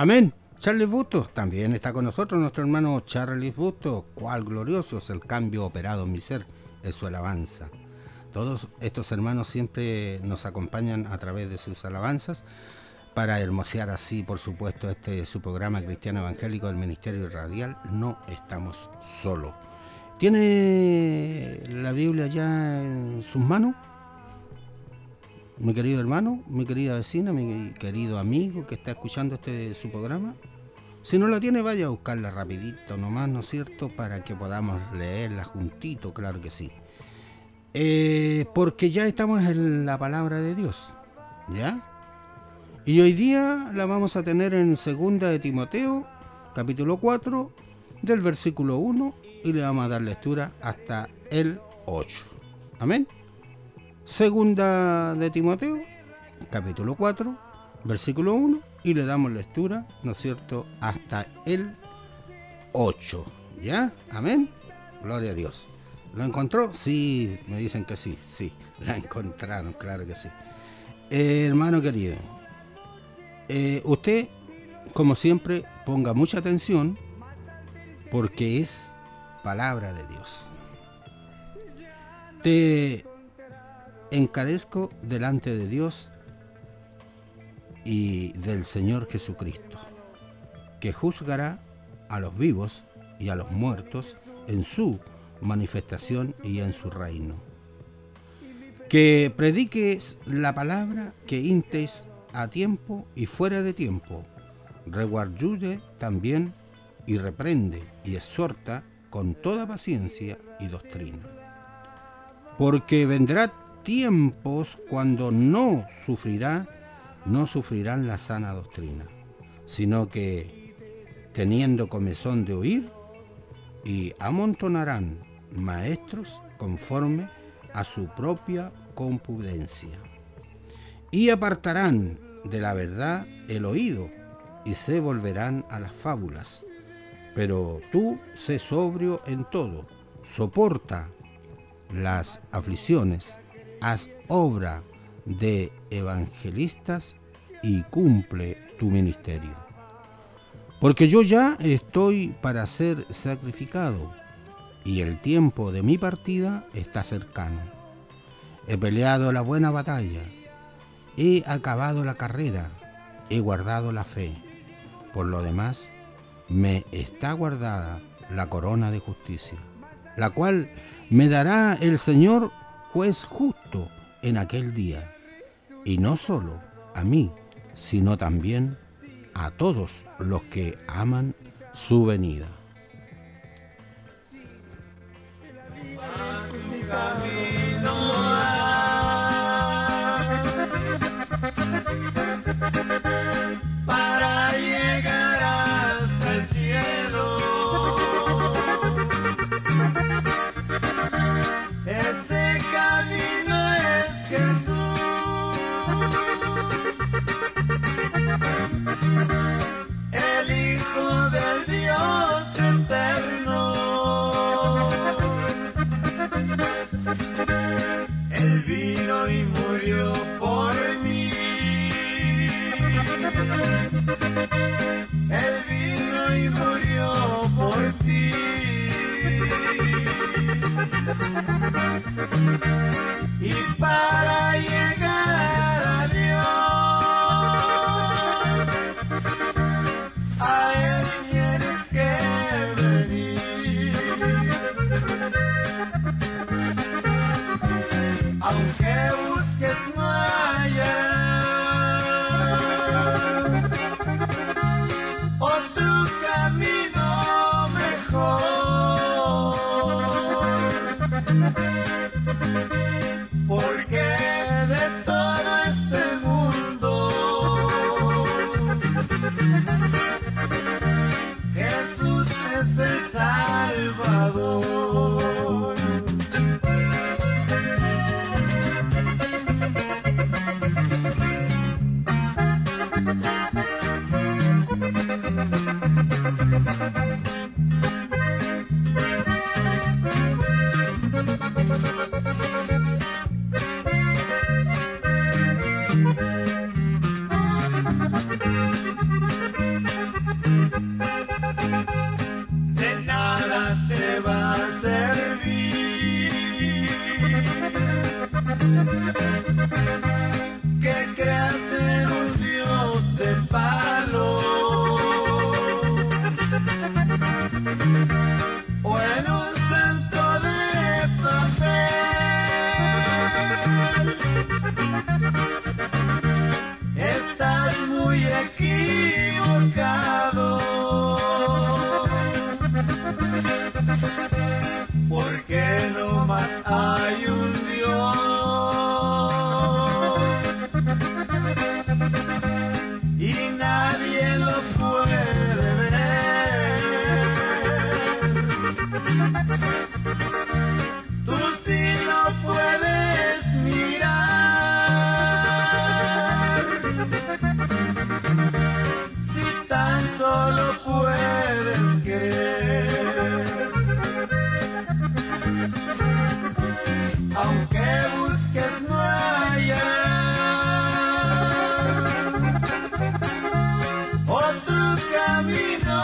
[SPEAKER 2] Amén. Charles Bustos, también está con nosotros nuestro hermano Charles Bustos. Cuál glorioso es el cambio operado en mi ser, es su alabanza. Todos estos hermanos siempre nos acompañan a través de sus alabanzas para hermosear así, por supuesto, este su programa cristiano evangélico del Ministerio Radial. No estamos solos. ¿Tiene la Biblia ya en sus manos? Mi querido hermano, mi querida vecina, mi querido amigo que está escuchando este su programa. Si no la tiene, vaya a buscarla rapidito nomás, ¿no es cierto? Para que podamos leerla juntito, claro que sí. Eh, porque ya estamos en la palabra de Dios, ¿ya? Y hoy día la vamos a tener en segunda de Timoteo, capítulo cuatro, del versículo uno, y le vamos a dar lectura hasta el ocho. Amén. Segunda de Timoteo, capítulo cuatro, versículo uno, y le damos lectura, ¿no es cierto?, hasta el ocho. ¿Ya? Amén. Gloria a Dios. ¿Lo encontró? Sí, me dicen que sí, sí, la encontraron, claro que sí. Eh, hermano querido, eh, usted, como siempre, ponga mucha atención, porque es palabra de Dios. Te encarezco delante de Dios y del Señor Jesucristo, que juzgará a los vivos y a los muertos en su manifestación y en su reino. Que prediques la palabra, que instes a tiempo y fuera de tiempo, reguardude también y reprende y exhorta con toda paciencia y doctrina. Porque vendrá tiempos cuando no sufrirá no sufrirán la sana doctrina, sino que, teniendo comezón de oír, y amontonarán maestros conforme a su propia concupiscencia, y apartarán de la verdad el oído, y se volverán a las fábulas. Pero tú sé sobrio en todo, soporta las aflicciones, haz obra de evangelistas y cumple tu ministerio. Porque yo ya estoy para ser sacrificado y el tiempo de mi partida está cercano. He peleado la buena batalla, he acabado la carrera, he guardado la fe. Por lo demás, me está guardada la corona de justicia, la cual me dará el Señor juez justo en aquel día. Y no solo a mí, sino también a todos los que aman su venida.
[SPEAKER 1] Para llegar hasta el cielo, ese camino es Jesús. El Hijo del Dios eterno. Él vino y murió por mí. Él vino y murió por ti. Y para llegar a Dios, a Él tienes que venir. Aunque busques no hallarás otro camino mejor, porque de todo este mundo Jesús es el Salvador. que creas en un Dios de palo o en un santo de papel. Estás muy equivocado, porque no más hay un Dios y nadie lo puede ver. Tú sí lo puedes mirar, si tan solo puedes querer. Aunque busques no hallarás otro camino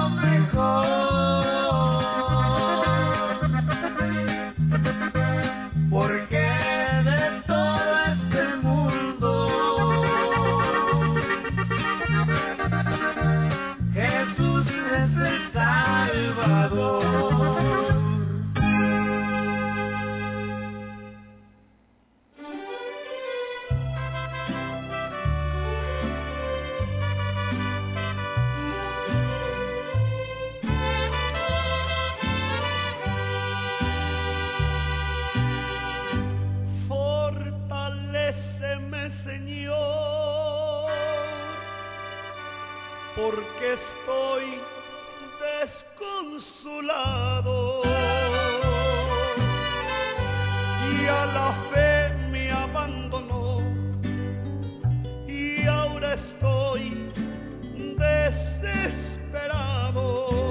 [SPEAKER 1] mejor, porque de todo este mundo Jesús es el Salvador.
[SPEAKER 3] Fortaléceme, Señor, porque estoy desconsolado y a la fe me abandonó y ahora estoy desesperado.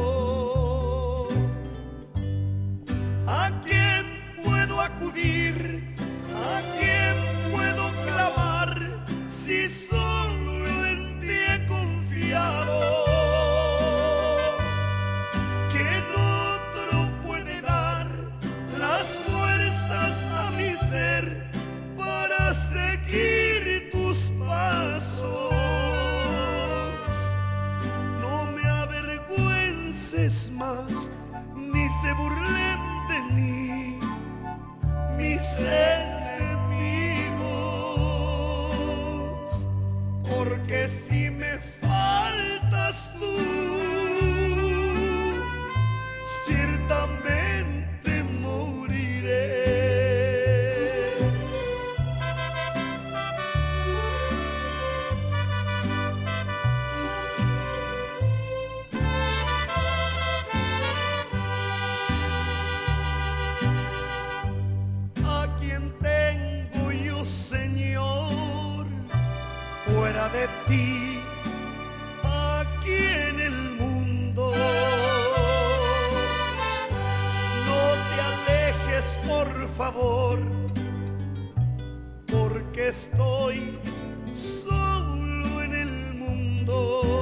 [SPEAKER 3] ¿A quién puedo acudir? ¿A quién puedo clamar si solo en ti he confiado? ¿Quién otro puede dar las fuerzas a mi ser para seguir tus pasos? No me avergüences más, ni se burlen de mí mis enemigos, porque si me faltas tú, ciertamente moriré. Fuera de ti, aquí en el mundo, no te alejes por favor, porque estoy solo en el mundo.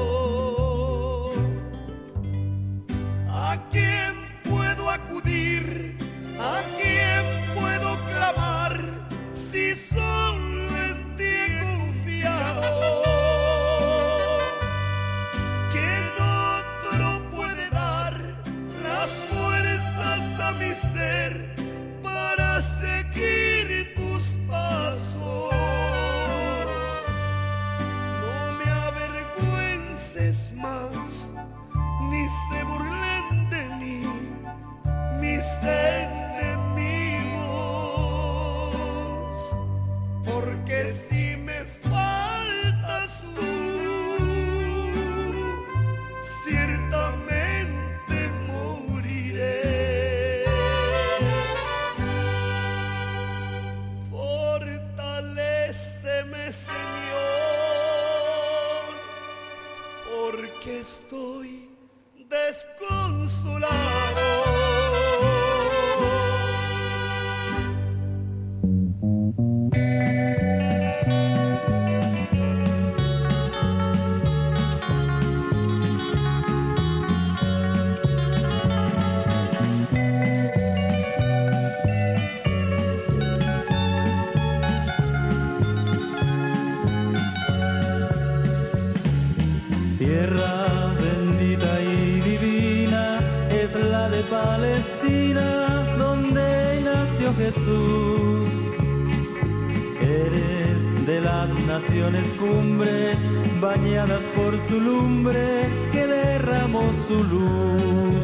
[SPEAKER 3] ¿A quién puedo acudir? ¿A quién puedo clamar si solo en ti he confiado? ¿Quién otro puede dar las fuerzas a mi ser para seguir tus pasos? No me avergüences más, ni se burlen de mí mis enemigos, porque si me faltas tú, ciertamente moriré. Fortaléceme, Señor, porque estoy desconsolado.
[SPEAKER 5] Palestina, donde nació Jesús. Eres de las naciones cumbres, bañadas por su lumbre, que derramó su luz.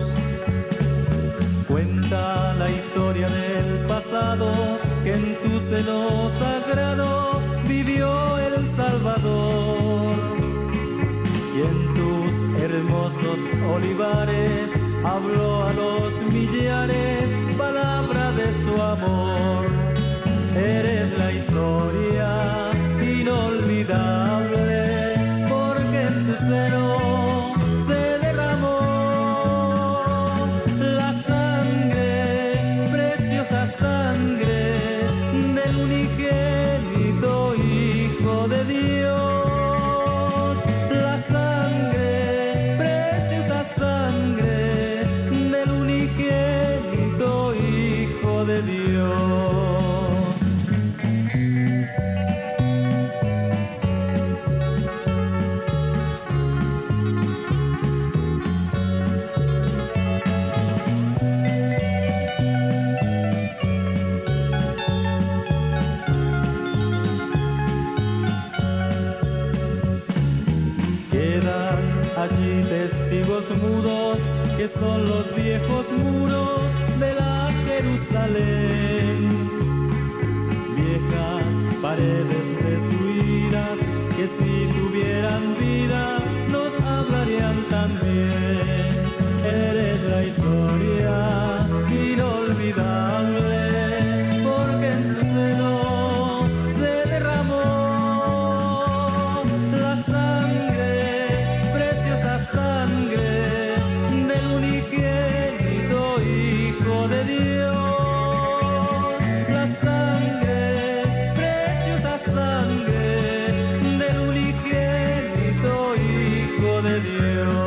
[SPEAKER 5] Cuenta la historia del pasado, que en tu seno sagrado vivió el Salvador. Y en tus hermosos olivares habló a los millares palabra de su amor. Eres la historia inolvidable, porque en tu seno se derramó la sangre, preciosa sangre del unigénito Hijo de Dios. La sangre, preciosa sangre del unigénito Hijo de Dios. Allí testigos mudos, que son los viejos muros de la Jerusalén. Viejas paredes destruidas, que si tuvieran vida nos hablarían también. Eres la historia inolvidable, porque en tu seno se derramó la sangre, sangre del unigénito Hijo de Dios. La sangre, preciosa sangre del unigénito Hijo de Dios.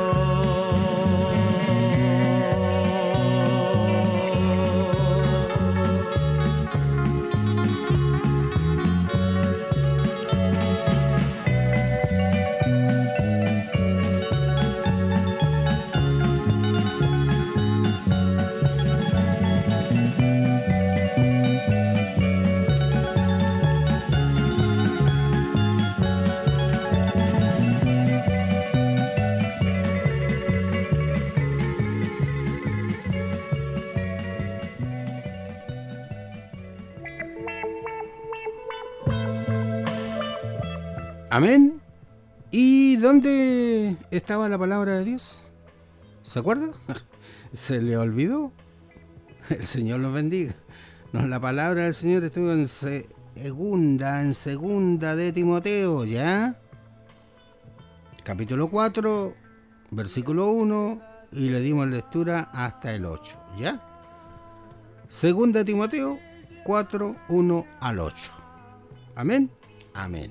[SPEAKER 2] Amén. ¿Y dónde estaba la palabra de Dios? ¿Se acuerda? ¿Se le olvidó? El Señor los bendiga. No, la palabra del Señor estuvo en segunda, en segunda de Timoteo, ¿ya? Capítulo cuatro, versículo uno, y le dimos lectura hasta el ocho, ¿ya? Segunda de Timoteo cuatro, uno al ocho. Amén. Amén.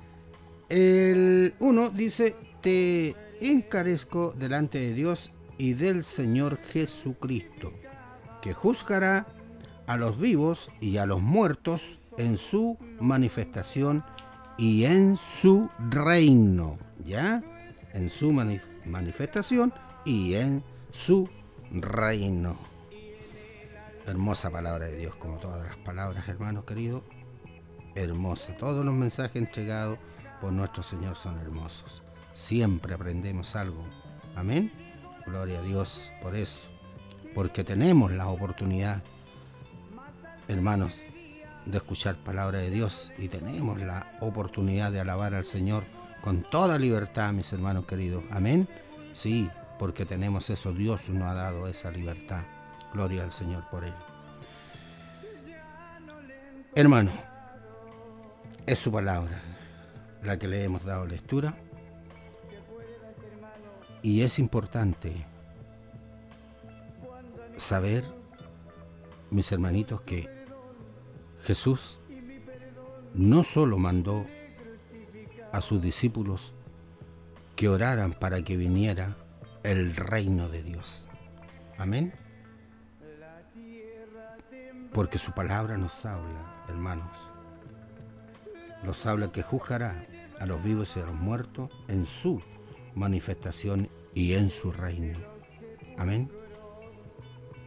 [SPEAKER 2] El uno dice: te encarezco delante de Dios y del Señor Jesucristo, que juzgará a los vivos y a los muertos en su manifestación y en su reino, ¿ya? En su manif- manifestación y en su reino. Hermosa palabra de Dios, como todas las palabras, hermanos queridos. Hermosa. Todos los mensajes entregados por nuestro Señor son hermosos. Siempre aprendemos algo. Amén. Gloria a Dios por eso. Porque tenemos la oportunidad, hermanos, de escuchar palabra de Dios, y tenemos la oportunidad de alabar al Señor con toda libertad, mis hermanos queridos. Amén. Sí, porque tenemos eso. Dios nos ha dado esa libertad. Gloria al Señor por él. Hermano, es su palabra la que le hemos dado lectura, y es importante saber, mis hermanitos, que Jesús no solo mandó a sus discípulos que oraran para que viniera el reino de Dios. Amén. Porque su palabra nos habla, hermanos. Nos habla que juzgará a los vivos y a los muertos en su manifestación y en su reino. Amén.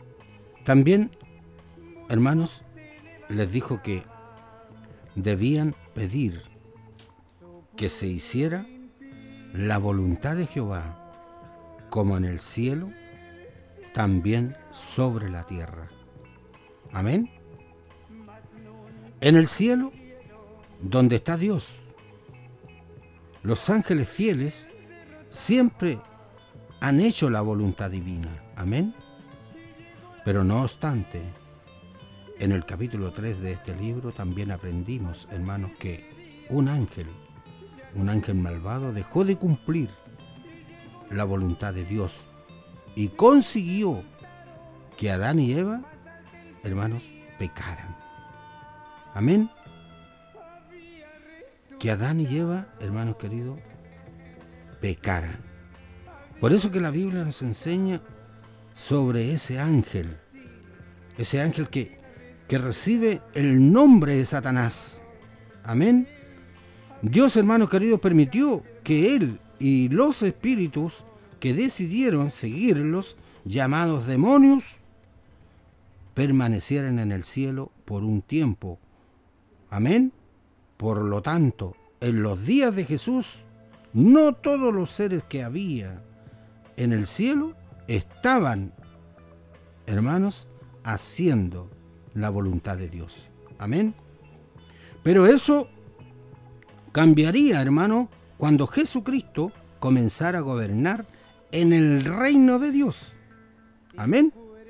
[SPEAKER 2] También, hermanos, les dijo que debían pedir que se hiciera la voluntad de Jehová, como en el cielo, también sobre la tierra. Amén. En el cielo, donde está Dios, los ángeles fieles siempre han hecho la voluntad divina. Amén. Pero no obstante, en el capítulo tres de este libro también aprendimos, hermanos, que un ángel, un ángel malvado dejó de cumplir la voluntad de Dios y consiguió que Adán y Eva, hermanos, pecaran. Amén. Que Adán y Eva, hermanos queridos, pecaran. Por eso que la Biblia nos enseña sobre ese ángel, ese ángel que, que recibe el nombre de Satanás. Amén. Dios, hermanos queridos, permitió que él y los espíritus que decidieron seguirlos, llamados demonios, permanecieran en el cielo por un tiempo. Amén. Por lo tanto, en los días de Jesús, no todos los seres que había en el cielo estaban, hermanos, haciendo la voluntad de Dios. Amén. Pero eso cambiaría, hermano, cuando Jesucristo comenzara a gobernar en el reino de Dios. Amén.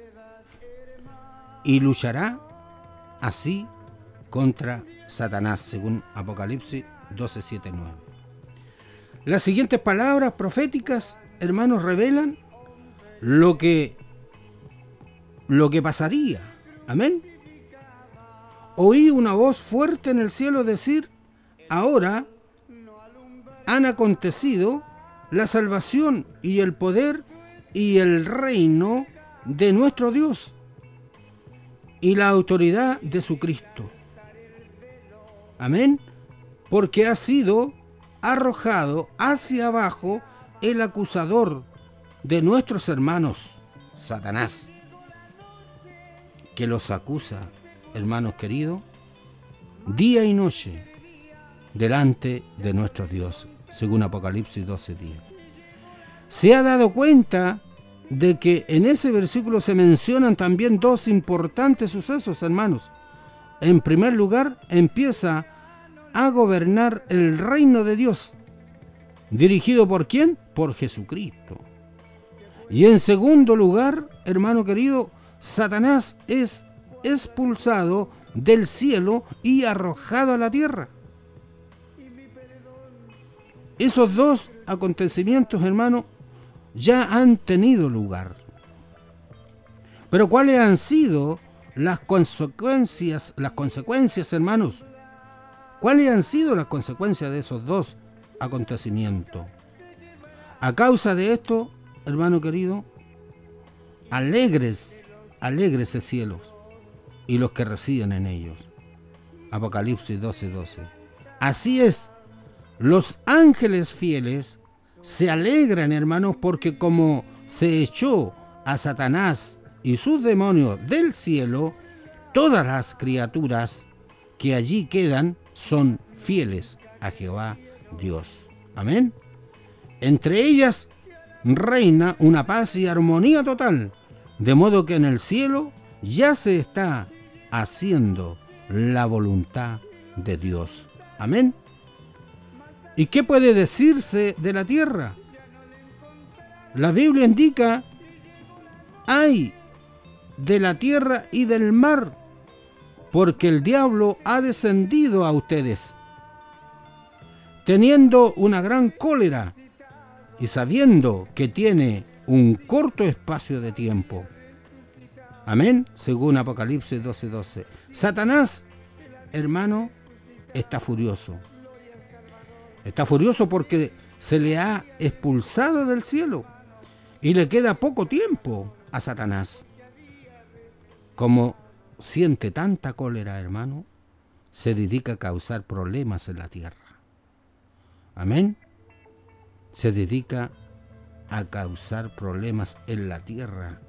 [SPEAKER 2] Y luchará así contra Satanás, según Apocalipsis doce, siete, nueve. Las siguientes palabras proféticas, hermanos, revelan lo que, lo que pasaría. Amén. Oí una voz fuerte en el cielo decir: ahora han acontecido la salvación y el poder y el reino de nuestro Dios y la autoridad de su Cristo. Amén. Porque ha sido arrojado hacia abajo el acusador de nuestros hermanos, Satanás, que los acusa, hermanos queridos, día y noche delante de nuestro Dios, según Apocalipsis doce, diez. ¿Se ha dado cuenta de que en ese versículo se mencionan también dos importantes sucesos, hermanos? En primer lugar, empieza a gobernar el reino de Dios, dirigido ¿por quién? Por Jesucristo. Y en segundo lugar, hermano querido, Satanás es expulsado del cielo y arrojado a la tierra. Esos dos acontecimientos, hermano, ya han tenido lugar. Pero ¿cuáles han sido las consecuencias, las consecuencias, hermanos? ¿Cuáles han sido las consecuencias de esos dos acontecimientos? A causa de esto, hermano querido, alegres, alegres cielos y los que residen en ellos. Apocalipsis doce, doce. Así es, los ángeles fieles se alegran, hermanos, porque como se echó a Satanás y sus demonios del cielo, todas las criaturas que allí quedan son fieles a Jehová Dios. Amén. Entre ellas reina una paz y armonía total, de modo que en el cielo ya se está haciendo la voluntad de Dios. Amén. ¿Y qué puede decirse de la tierra? La Biblia indica: ay de la tierra y del mar, porque el diablo ha descendido a ustedes, teniendo una gran cólera y sabiendo que tiene un corto espacio de tiempo. Amén, según Apocalipsis doce, doce. Satanás, hermano, está furioso. Está furioso porque se le ha expulsado del cielo y le queda poco tiempo a Satanás. Como siente tanta cólera, hermano, se dedica a causar problemas en la tierra. Amén. Se dedica a causar problemas en la tierra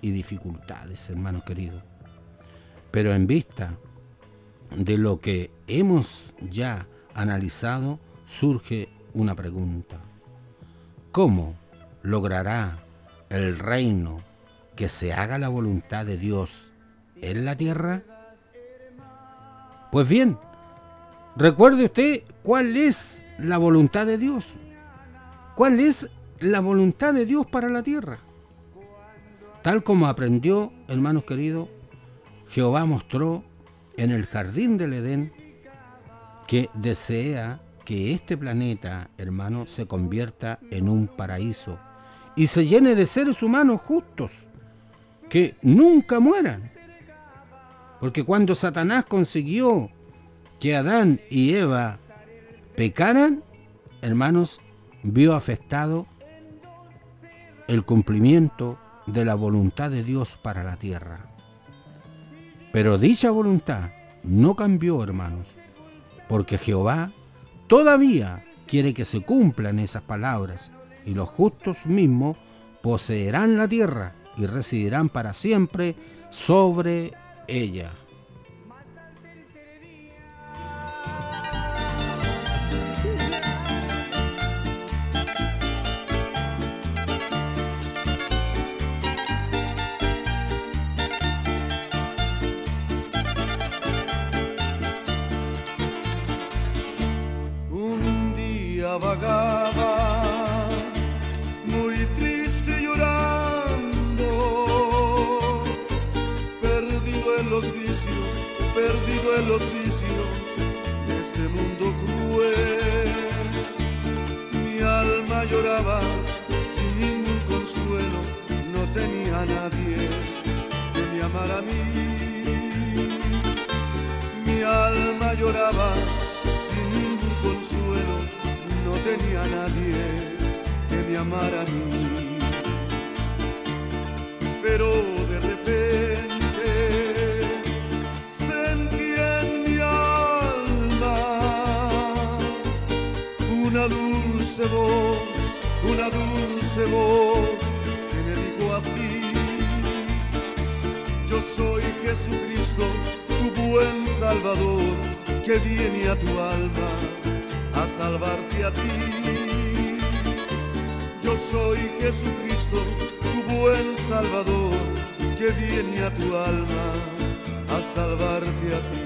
[SPEAKER 2] y dificultades, hermanos queridos. Pero en vista de lo que hemos ya analizado, surge una pregunta. ¿Cómo logrará el reino que se haga la voluntad de Dios en la tierra? Pues bien, recuerde usted cuál es la voluntad de Dios. ¿Cuál es la voluntad de Dios para la tierra? Tal como aprendió, hermanos queridos, Jehová mostró en el jardín del Edén que desea que este planeta, hermano, se convierta en un paraíso y se llene de seres humanos justos, que nunca mueran. Porque cuando Satanás consiguió que Adán y Eva pecaran, hermanos, vio afectado el cumplimiento de la voluntad de Dios para la tierra. Pero dicha voluntad no cambió, hermanos, porque Jehová todavía quiere que se cumplan esas palabras, y los justos mismos poseerán la tierra y residirán para siempre sobre ella.
[SPEAKER 1] Vagaba muy triste llorando, perdido en los vicios, perdido en los vicios de este mundo cruel. Mi alma lloraba sin ningún consuelo, no tenía a nadie que me amara a mí. Mi alma lloraba sin ningún consuelo, no tenía a nadie que me amara a mí. Pero de repente sentí en mi alma una dulce voz, una dulce voz que me dijo así: yo soy Jesucristo, tu buen Salvador, que viene a tu alma a salvarte a ti. Yo soy Jesucristo, tu buen Salvador, que viene a tu alma a salvarte a ti.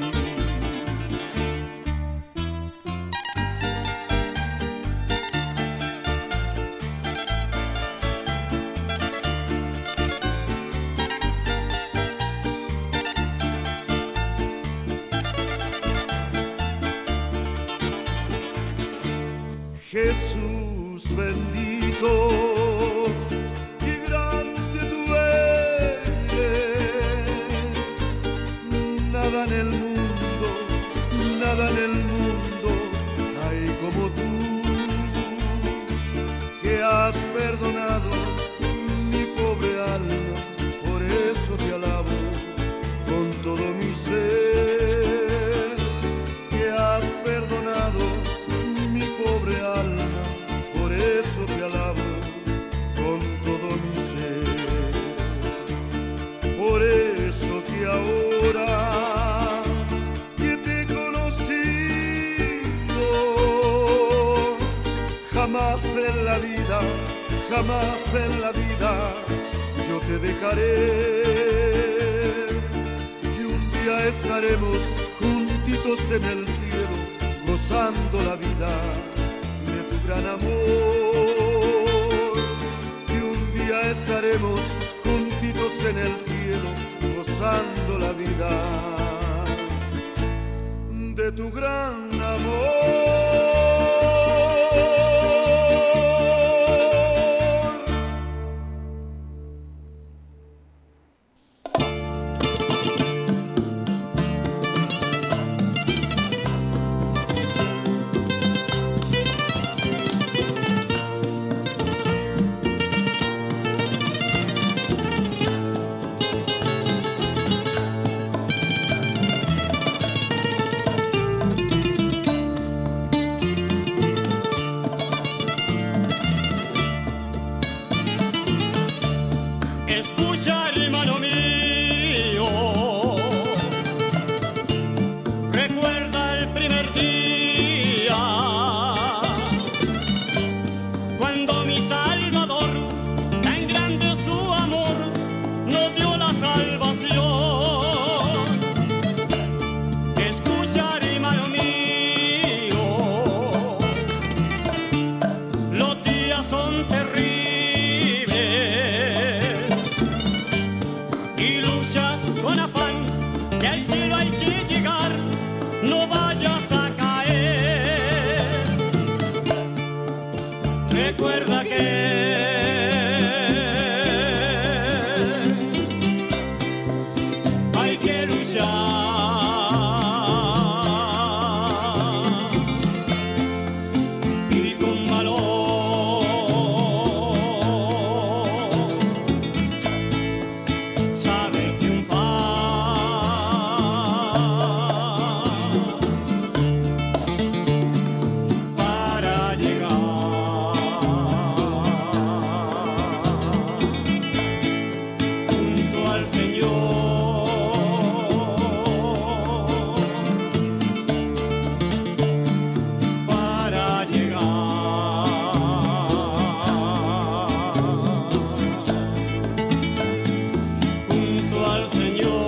[SPEAKER 1] Jesús bendito, qué grande tú eres. Nada en el mundo, nada en el mundo hay como tú, que has perdonado mi pobre alma, por eso te alabo con todo mi ser. Que has perdonado mi pobre alma, por eso te alabo con todo mi ser. Por eso que ahora que te he conocido, jamás en la vida, jamás en la vida yo te dejaré. Y un día estaremos juntitos en el cielo, gozando la vida de tu gran amor. Y un día estaremos juntitos en el cielo, gozando la vida de tu gran amor.
[SPEAKER 3] Escucha, hermano. que al cielo hay que llegar, no vayas a caer. Recuerda que hay que luchar y con valor sabe triunfar para llegar junto al Señor. Para llegar junto al Señor.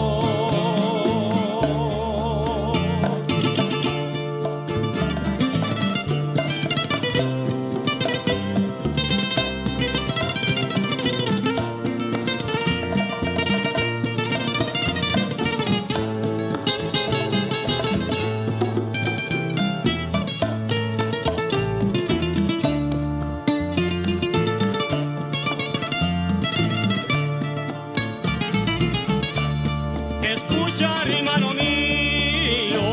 [SPEAKER 3] Escucha, hermano mío,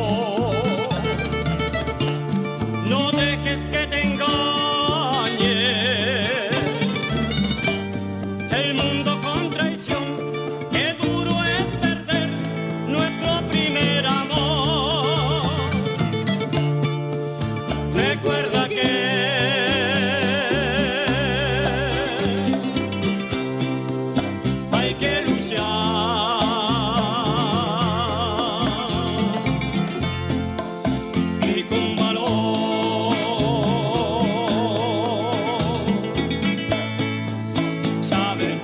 [SPEAKER 3] no dejes que te engañe el mundo con traición, que duro es perder nuestro primer amor. Recuerda que hay que luchar y con valor saber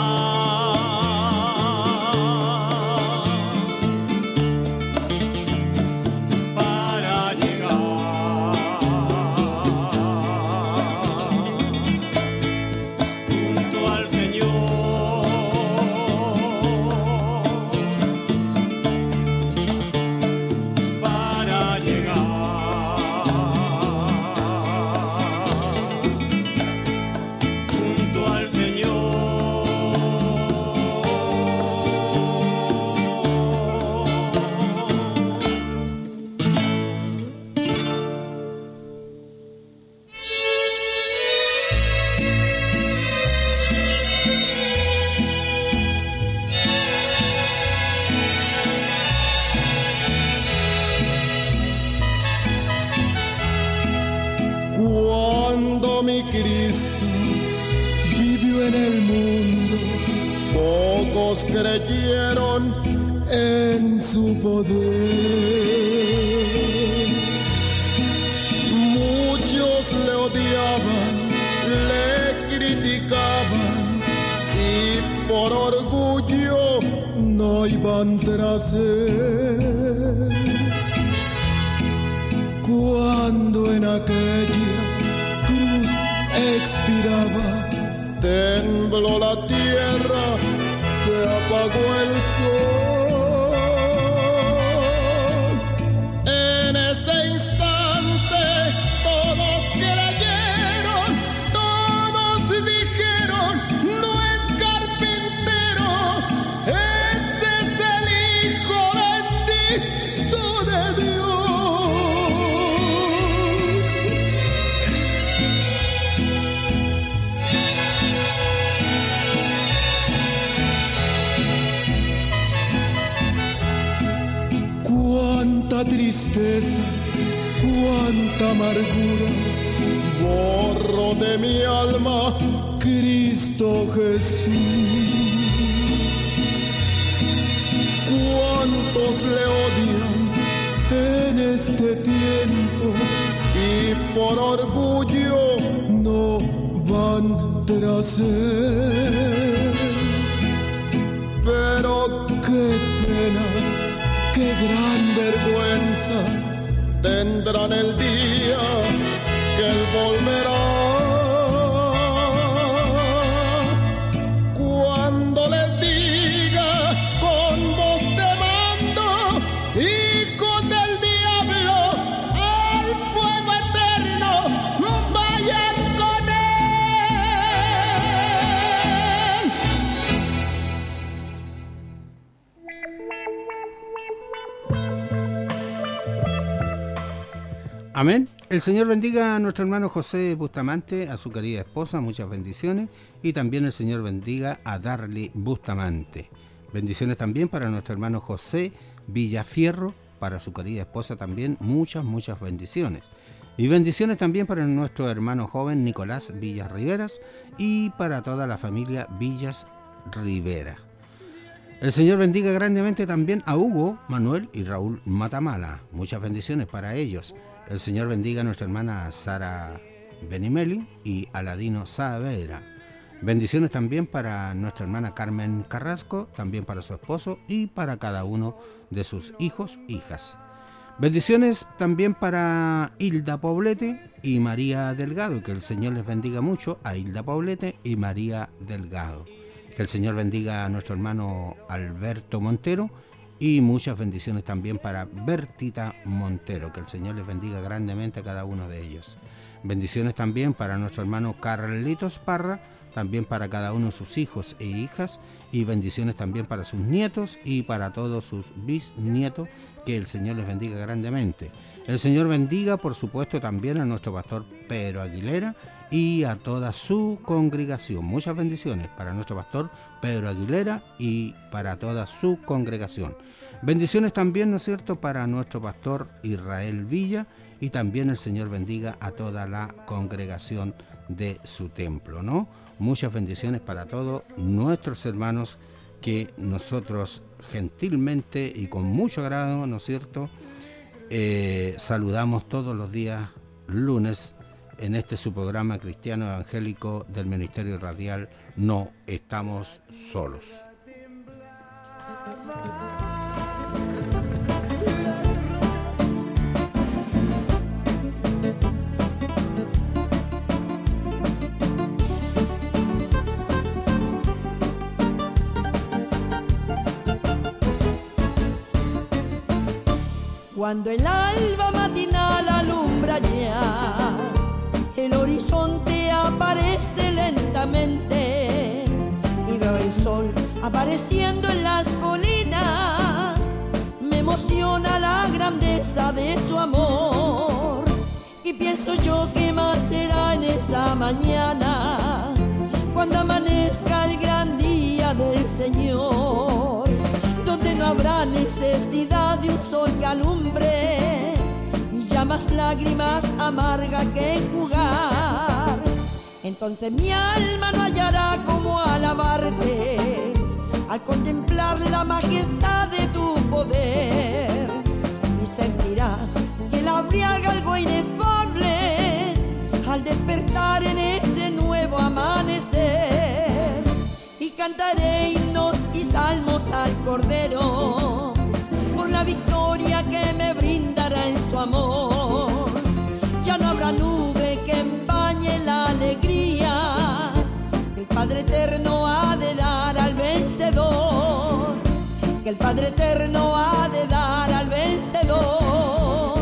[SPEAKER 3] triunfar para llegar junto al Señor. Para llegar junto al Señor.
[SPEAKER 9] Cuando mi Cristo vivió en el mundo, pocos creyeron en su poder. Muchos le odiaban, le criticaban y por orgullo no iban tras él. Cuando en aquella cruz expiraba, tembló la tierra, se apagó el sol. En ese instante todos creyeron, todos dijeron, no es carpintero, ese es el Hijo bendito de Dios. Cuánta tristeza, cuánta amargura borró de mi alma Cristo Jesús. Cuántos le odian en este tiempo y por orgullo no van tras él. Pero qué pena, qué gran vergüenza tendrán el día que él volverá. Cuando le diga con voz de mando,
[SPEAKER 2] Amén. El Señor bendiga a nuestro hermano José Bustamante, a su querida esposa, muchas bendiciones. Y también el Señor bendiga a Darly Bustamante. Bendiciones también para nuestro hermano José Villafierro, para su querida esposa también, muchas, muchas bendiciones. Y bendiciones también para nuestro hermano joven Nicolás Villas Riveras y para toda la familia Villas Rivera. El Señor bendiga grandemente también a Hugo, Manuel y Raúl Matamala. Muchas bendiciones para ellos. El Señor bendiga a nuestra hermana Sara Benimeli y Aladino Saavedra. Bendiciones también para nuestra hermana Carmen Carrasco, también para su esposo y para cada uno de sus hijos, hijas. Bendiciones también para Hilda Poblete y María Delgado, y que el Señor les bendiga mucho a Hilda Poblete y María Delgado. Que el Señor bendiga a nuestro hermano Alberto Montero y muchas bendiciones también para Bertita Montero. Que el Señor les bendiga grandemente a cada uno de ellos. Bendiciones también para nuestro hermano Carlitos Parra, también para cada uno de sus hijos e hijas, y bendiciones también para sus nietos y para todos sus bisnietos. Que el Señor les bendiga grandemente. El Señor bendiga, por supuesto, también a nuestro pastor Pedro Aguilera y a toda su congregación. Muchas bendiciones para nuestro pastor Pedro Aguilera y para toda su congregación. Bendiciones también, ¿no es cierto?, para nuestro pastor Israel Villa, y también el Señor bendiga a toda la congregación de su templo, ¿no? Muchas bendiciones para todos nuestros hermanos que nosotros gentilmente y con mucho agrado, ¿no es cierto?, eh, saludamos todos los días lunes en este su programa cristiano evangélico del Ministerio Radial No Estamos Solos.
[SPEAKER 7] Cuando el alba matinal alumbra ya, el horizonte aparece lentamente y veo el sol apareciendo en las colinas. Me emociona la grandeza de su amor y pienso yo que más será en esa mañana cuando amanezca el gran día del Señor, donde no habrá necesidad de un sol que alumbre, ni ya más lágrimas amargas que enjugar. Entonces mi alma no hallará cómo alabarte al contemplar la majestad de tu poder, y sentirá que la briaga algo inefable al despertar en ese nuevo amanecer. Y cantaré himnos y salmos al Cordero por la victoria que me brindará en su amor. Ya no habrá nube que empañe la alegría que el Padre Eterno ha de dar al vencedor, que el Padre Eterno ha de dar al vencedor.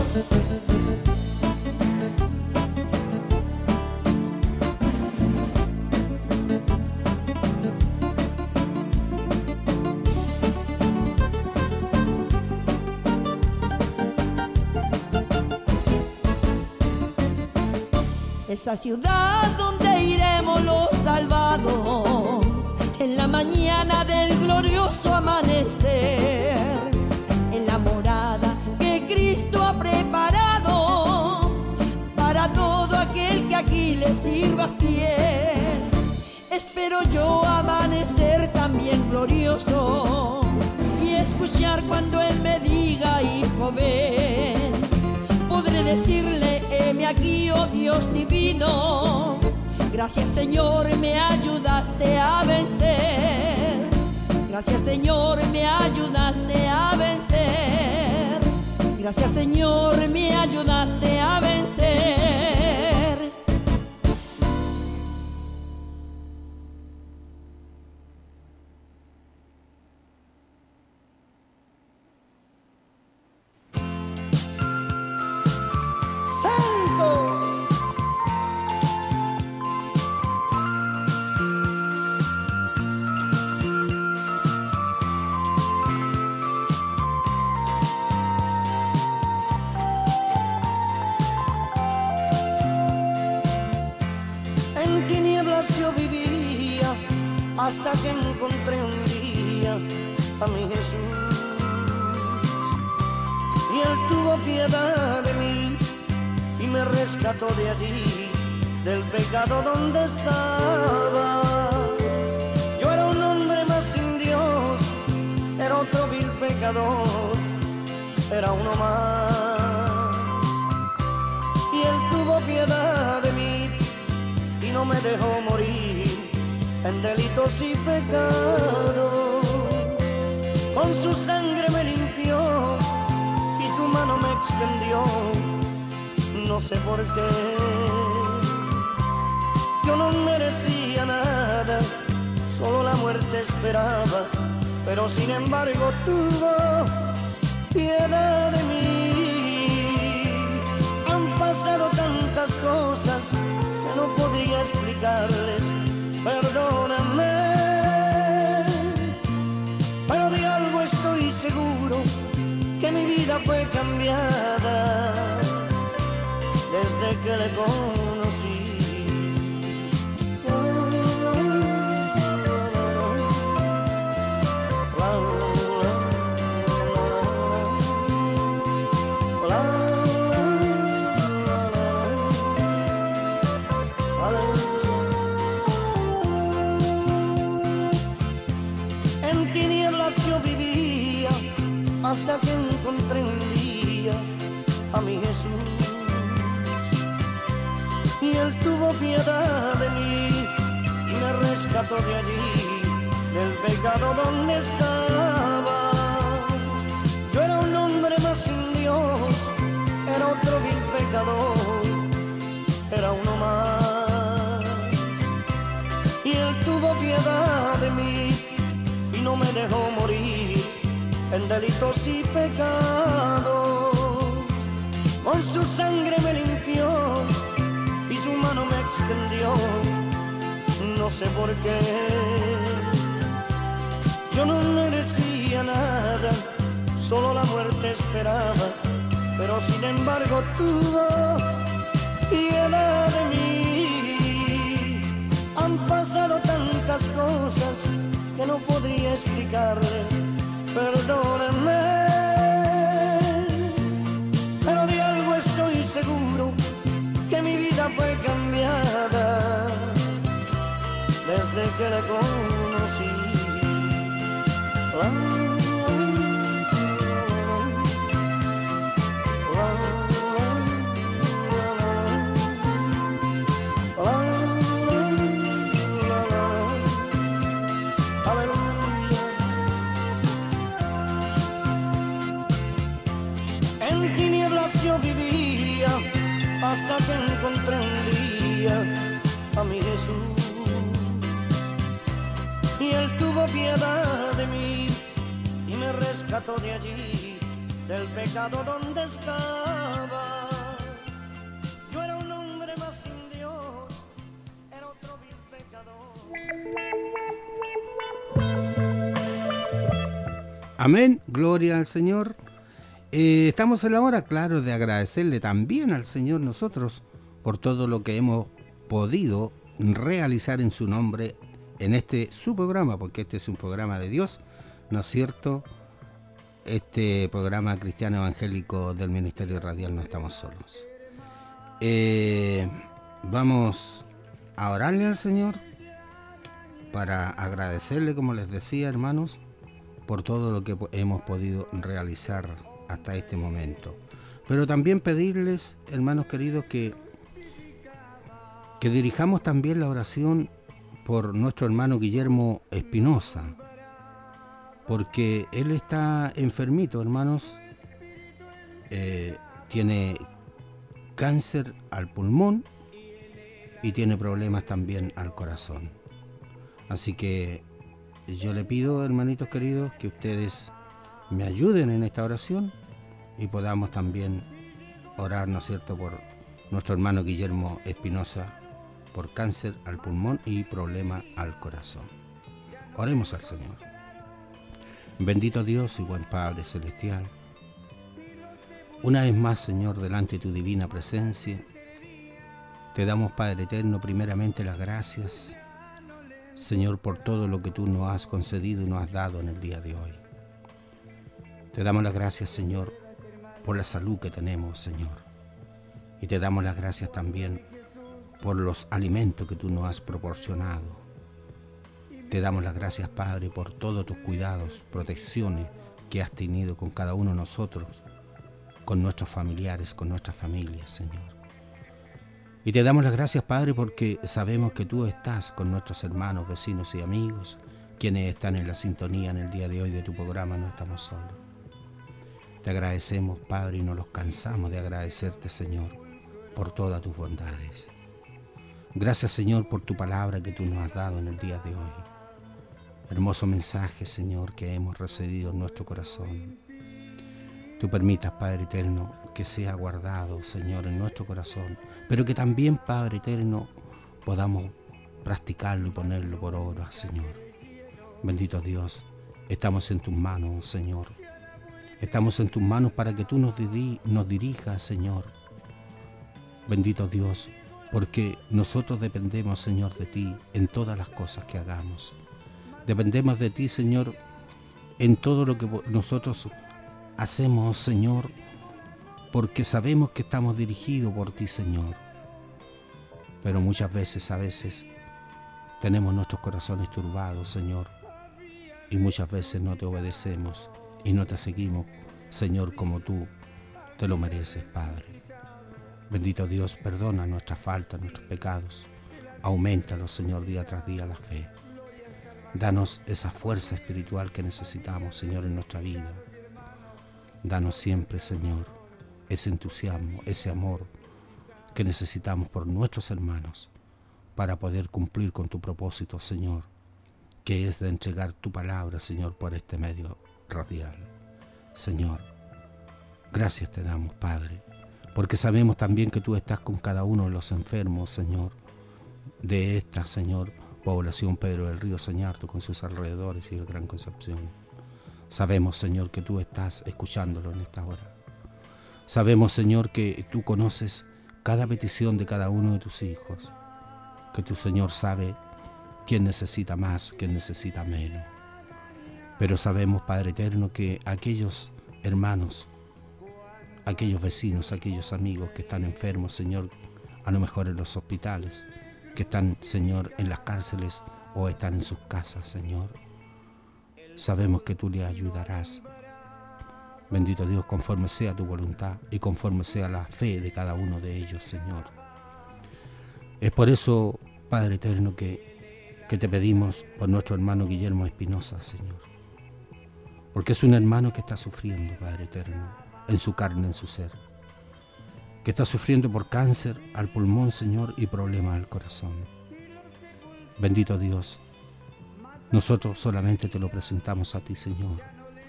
[SPEAKER 7] Esa ciudad donde iremos los salvados en la mañana del glorioso amanecer, en la morada que Cristo ha preparado para todo aquel que aquí le sirva fiel. Espero yo amanecer también glorioso y escuchar cuando Él me diga: hijo, ven. Podré decirle: heme aquí, oh Dios divino. Gracias, Señor, me ayudaste a vencer. Gracias, Señor, me ayudaste a vencer. Gracias, Señor, me ayudaste a vencer.
[SPEAKER 10] hasta que encontré un día a mi Jesús. Y Él tuvo piedad de mí y me rescató de allí, del pecado donde estaba. Yo era un hombre más sin Dios, era otro vil pecador, era uno más. Y Él tuvo piedad de mí y no me dejó morir en delitos y pecados. Con su sangre me limpió y su mano me extendió, no sé por qué. Yo no merecía nada, solo la muerte esperaba, pero sin embargo tuvo piedad de mí. Han pasado tantas cosas que no podría explicarles, perdóname, pero de algo estoy seguro, que mi vida fue cambiada desde que le conocí. En tinieblas yo vivía hasta que encontré un día a mi Jesús. Y Él tuvo piedad de mí y me rescató de allí, del pecado donde estaba. Yo era un hombre más sin Dios, era otro vil pecador, era uno más. Y Él tuvo piedad de mí y no me dejó morir en delitos y pecados. Con su sangre me limpió y su mano me extendió, no sé por qué. Yo no merecía nada, solo la muerte esperaba, pero sin embargo tuvo piedad de mí. Han pasado tantas cosas que no podría explicarles, perdónenme, pero de algo estoy seguro, que mi vida fue cambiada desde que la conocí. La, en tinieblas yo vivía hasta que encontré un día a mi Jesús. Y Él tuvo piedad de mí y me rescató de allí, del pecado donde estaba. Yo era un hombre más sin Dios, era otro vil pecador.
[SPEAKER 2] Amén, gloria al Señor. Eh, estamos en la hora, claro, de agradecerle también al Señor nosotros por todo lo que hemos podido realizar en su nombre en este su programa, porque este es un programa de Dios, ¿no es cierto? Este programa cristiano evangélico del Ministerio Radial No Estamos Solos. Eh, vamos a orarle al Señor para agradecerle, como les decía, hermanos, por todo lo que hemos podido realizar hasta este momento. Pero también pedirles, hermanos queridos, que, que dirijamos también la oración por nuestro hermano Guillermo Espinosa, porque él está enfermito, hermanos, eh, tiene cáncer al pulmón y tiene problemas también al corazón. Así que yo le pido, hermanitos queridos, que ustedes me ayuden en esta oración y podamos también orar, ¿no es cierto?, por nuestro hermano Guillermo Espinosa, por cáncer al pulmón y problema al corazón. Oremos al Señor. Bendito Dios y buen Padre Celestial, una vez más, Señor, delante de tu divina presencia, te damos, Padre eterno, primeramente las gracias, Señor, por todo lo que tú nos has concedido y nos has dado en el día de hoy. Te damos las gracias, Señor, por la salud que tenemos, Señor. Y te damos las gracias también por los alimentos que tú nos has proporcionado. Te damos las gracias, Padre, por todos tus cuidados, protecciones que has tenido con cada uno de nosotros, con nuestros familiares, con nuestras familias, Señor. Y te damos las gracias, Padre, porque sabemos que tú estás con nuestros hermanos, vecinos y amigos, quienes están en la sintonía en el día de hoy de tu programa No Estamos Solos. Te agradecemos, Padre, y no nos cansamos de agradecerte, Señor, por todas tus bondades. Gracias, Señor, por tu palabra que tú nos has dado en el día de hoy. Hermoso mensaje, Señor, que hemos recibido en nuestro corazón. Tú permitas, Padre eterno, que sea guardado, Señor, en nuestro corazón, pero que también, Padre eterno, podamos practicarlo y ponerlo por obra, Señor. Bendito Dios, estamos en tus manos, Señor. Estamos en tus manos para que tú nos, diri- nos dirijas, Señor. Bendito Dios, porque nosotros dependemos, Señor, de ti en todas las cosas que hagamos. Dependemos de ti, Señor, en todo lo que nosotros hacemos, Señor, porque sabemos que estamos dirigidos por ti, Señor. Pero muchas veces, a veces, tenemos nuestros corazones turbados, Señor, y muchas veces no te obedecemos y no te seguimos, Señor, como tú te lo mereces, Padre. Bendito Dios, perdona nuestras faltas, nuestros pecados. Aumentalos, Señor, día tras día la fe. Danos esa fuerza espiritual que necesitamos, Señor, en nuestra vida. Danos siempre, Señor, ese entusiasmo, ese amor que necesitamos por nuestros hermanos para poder cumplir con tu propósito, Señor, que es de entregar tu palabra, Señor, por este medio radial. Señor, gracias te damos, Padre, porque sabemos también que tú estás con cada uno de los enfermos, Señor, de esta, Señor, población Pedro del Río Sañarto con sus alrededores y el Gran Concepción. Sabemos, Señor, que tú estás escuchándolo en esta hora. Sabemos, Señor, que tú conoces cada petición de cada uno de tus hijos, que tu Señor sabe quién necesita más, quién necesita menos. Pero sabemos, Padre eterno, que aquellos hermanos, aquellos vecinos, aquellos amigos que están enfermos, Señor, a lo mejor en los hospitales, que están, Señor, en las cárceles o están en sus casas, Señor, sabemos que tú les ayudarás. Bendito Dios, conforme sea tu voluntad y conforme sea la fe de cada uno de ellos, Señor. Es por eso, Padre eterno, que, que te pedimos por nuestro hermano Guillermo Espinosa, Señor. Porque es un hermano que está sufriendo, Padre eterno, en su carne, en su ser. Que está sufriendo por cáncer al pulmón, Señor, y problemas al corazón. Bendito Dios, nosotros solamente te lo presentamos a ti, Señor.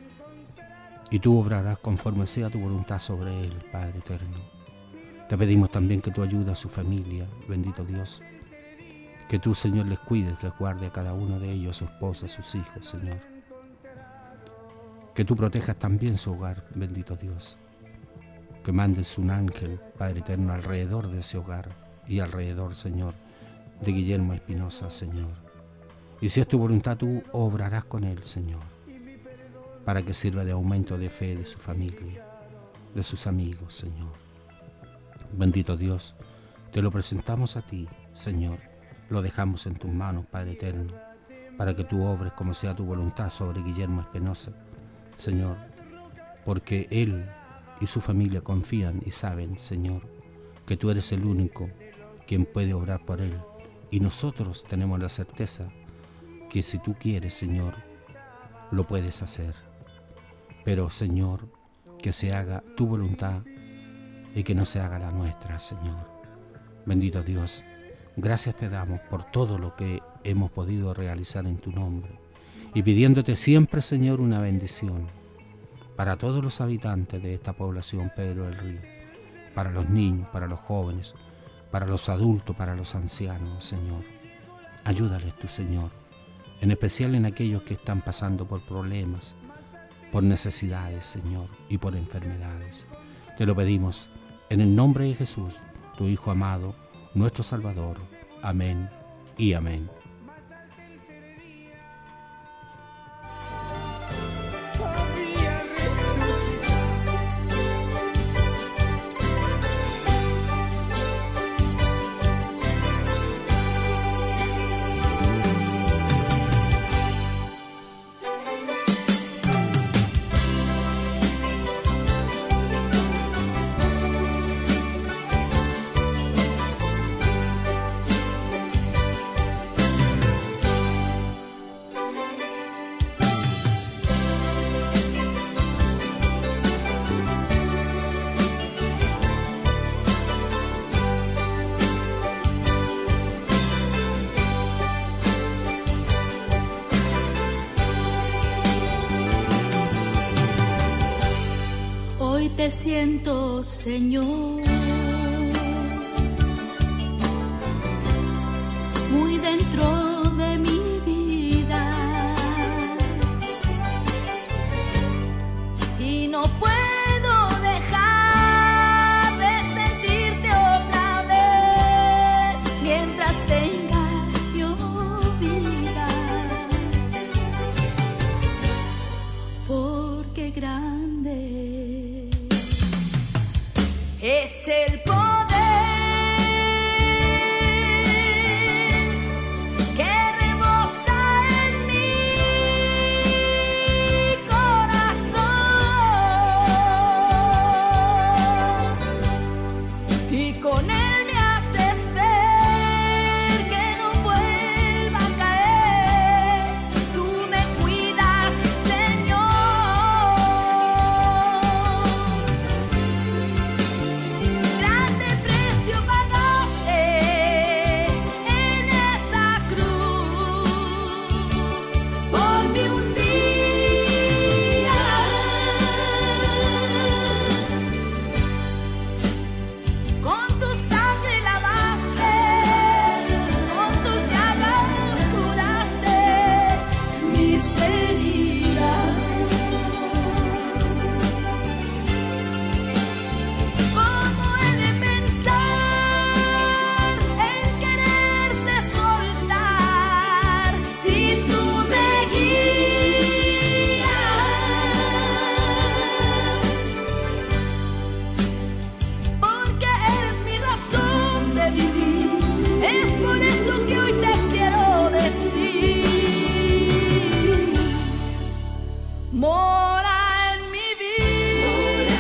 [SPEAKER 2] Y tú obrarás conforme sea tu voluntad sobre él, Padre eterno. Te pedimos también que tú ayudes a su familia, bendito Dios. Que tú, Señor, les cuides, les guarde a cada uno de ellos, a su esposa, a sus hijos, Señor. Que tú protejas también su hogar, bendito Dios. Que mandes un ángel, Padre eterno, alrededor de ese hogar y alrededor, Señor, de Guillermo Espinosa, Señor. Y si es tu voluntad, tú obrarás con él, Señor, para que sirva de aumento de fe de su familia, de sus amigos, Señor. Bendito Dios, te lo presentamos a ti, Señor. Lo dejamos en tus manos, Padre eterno, para que tú obres como sea tu voluntad sobre Guillermo Espinosa, Señor, porque él y su familia confían y saben, Señor, que tú eres el único quien puede obrar por él. Y nosotros tenemos la certeza que si tú quieres, Señor, lo puedes hacer. Pero, Señor, que se haga tu voluntad y que no se haga la nuestra, Señor. Bendito Dios, gracias te damos por todo lo que hemos podido realizar en tu nombre y pidiéndote siempre, Señor, una bendición para todos los habitantes de esta población Pedro del Río, para los niños, para los jóvenes, para los adultos, para los ancianos, Señor. Ayúdales tú, Señor, en especial en aquellos que están pasando por problemas, por necesidades, Señor, y por enfermedades. Te lo pedimos en el nombre de Jesús, tu Hijo amado, nuestro Salvador. Amén y amén.
[SPEAKER 4] te siento, Señor, muy dentro de mi vida, y no puedo dejar de sentirte otra vez mientras tenga yo vida, porque grande es el poder que rebosa en mi corazón, y con él me haces ver que no vuelva a caer. Tú me cuidas, grande precio pagaste en esa cruz por mí un día. Con tu sangre lavaste, con tus llagas curaste mis heridas. ¿Cómo he de pensar en quererte soltar si tú me guías? Porque eres mi razón de vivir, es por eso que hoy te quiero decir: mora en mi vida.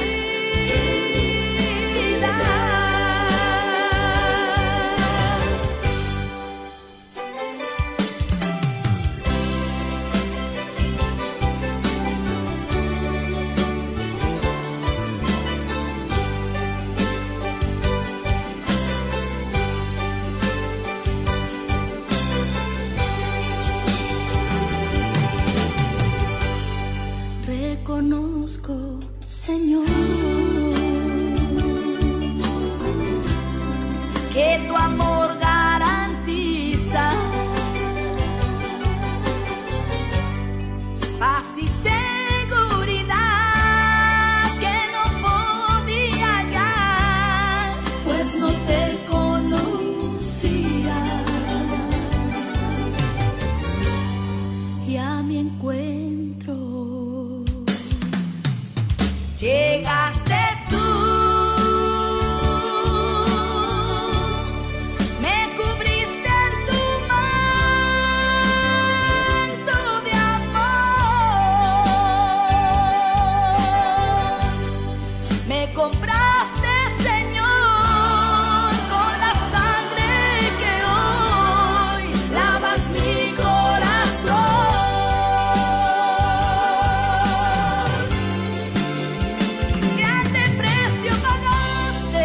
[SPEAKER 4] Reconozco, Señor, que tu amor garantiza paz y seguridad que no podía hallar, pues no te conocía. Y a mi encuentro llegaste tú, me cubriste en tu manto de amor, me compraste, Señor, con la sangre que hoy lavas mi corazón. Grande precio pagaste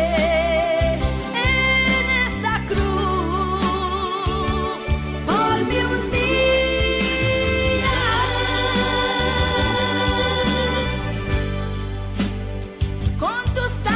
[SPEAKER 4] en esa cruz por mí un día. Con tu sangre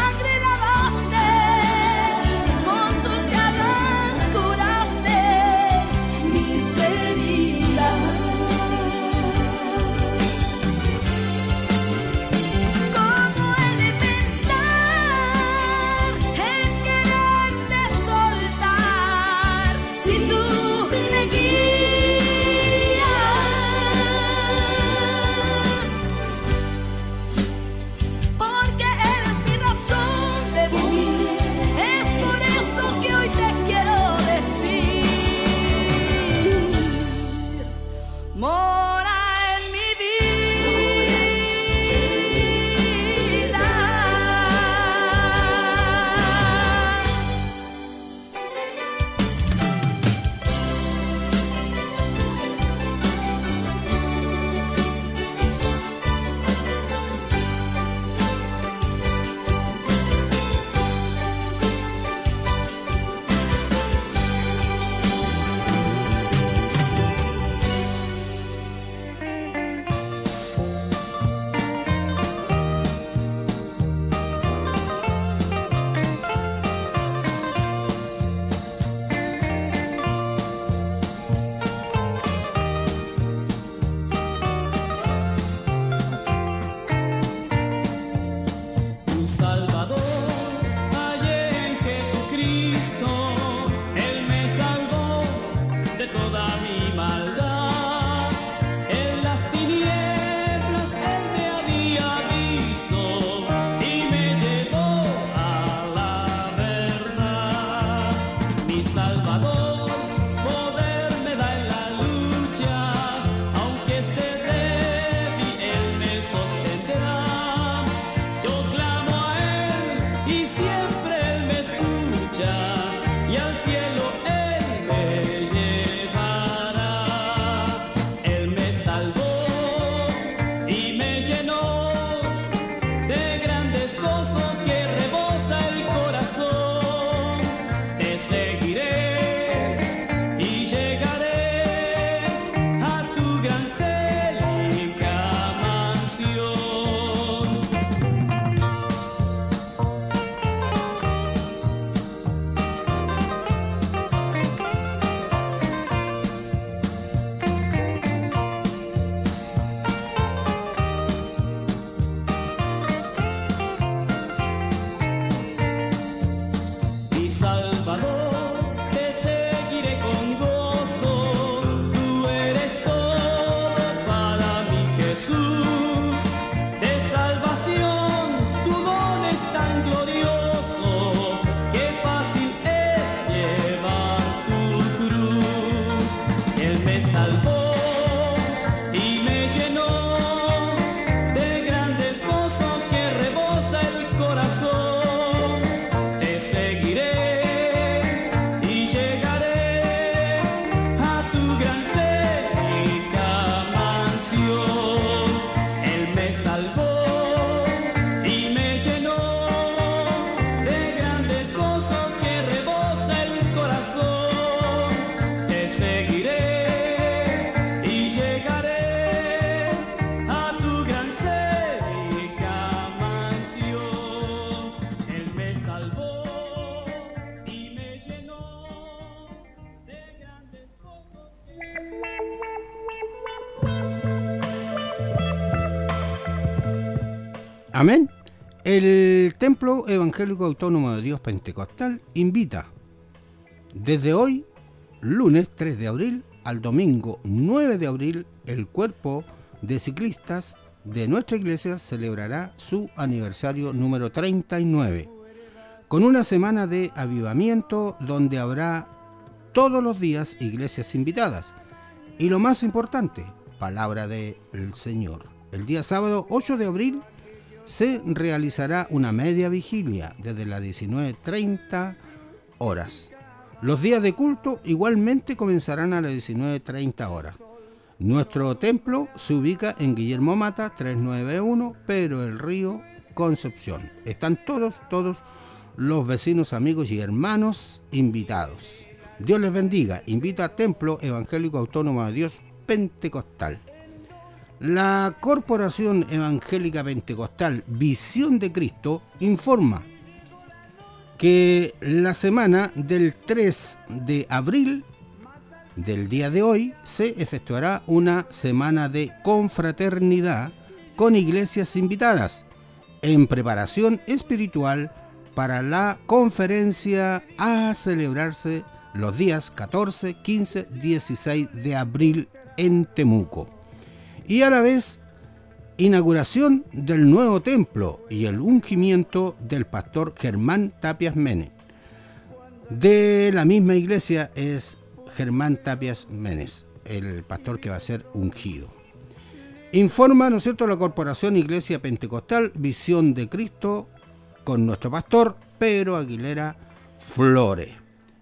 [SPEAKER 2] Amén. El Templo Evangélico Autónomo de Dios Pentecostal invita desde hoy, lunes tres de abril, al domingo nueve de abril, el cuerpo de ciclistas de nuestra iglesia celebrará su aniversario número treinta y nueve, con una semana de avivamiento donde habrá todos los días iglesias invitadas y lo más importante, palabra del Señor. El día sábado ocho de abril se realizará una media vigilia desde las diecinueve treinta horas. Los días de culto igualmente comenzarán a las diecinueve treinta horas. Nuestro templo se ubica en Guillermo Mata trescientos noventa y uno, Pedro del Río, Concepción. Están todos, todos los vecinos, amigos y hermanos invitados. Dios les bendiga. Invita a Templo Evangélico Autónomo de Dios Pentecostal. La Corporación Evangélica Pentecostal Visión de Cristo informa que la semana del tres de abril del día de hoy se efectuará una semana de confraternidad con iglesias invitadas en preparación espiritual para la conferencia a celebrarse los días catorce, quince, dieciséis de abril en Temuco. Y a la vez, inauguración del nuevo templo y el ungimiento del pastor Germán Tapias Menes. De la misma iglesia es Germán Tapias Menes, el pastor que va a ser ungido. Informa, ¿no es cierto?, la Corporación Iglesia Pentecostal Visión de Cristo con nuestro pastor Pedro Aguilera Flores.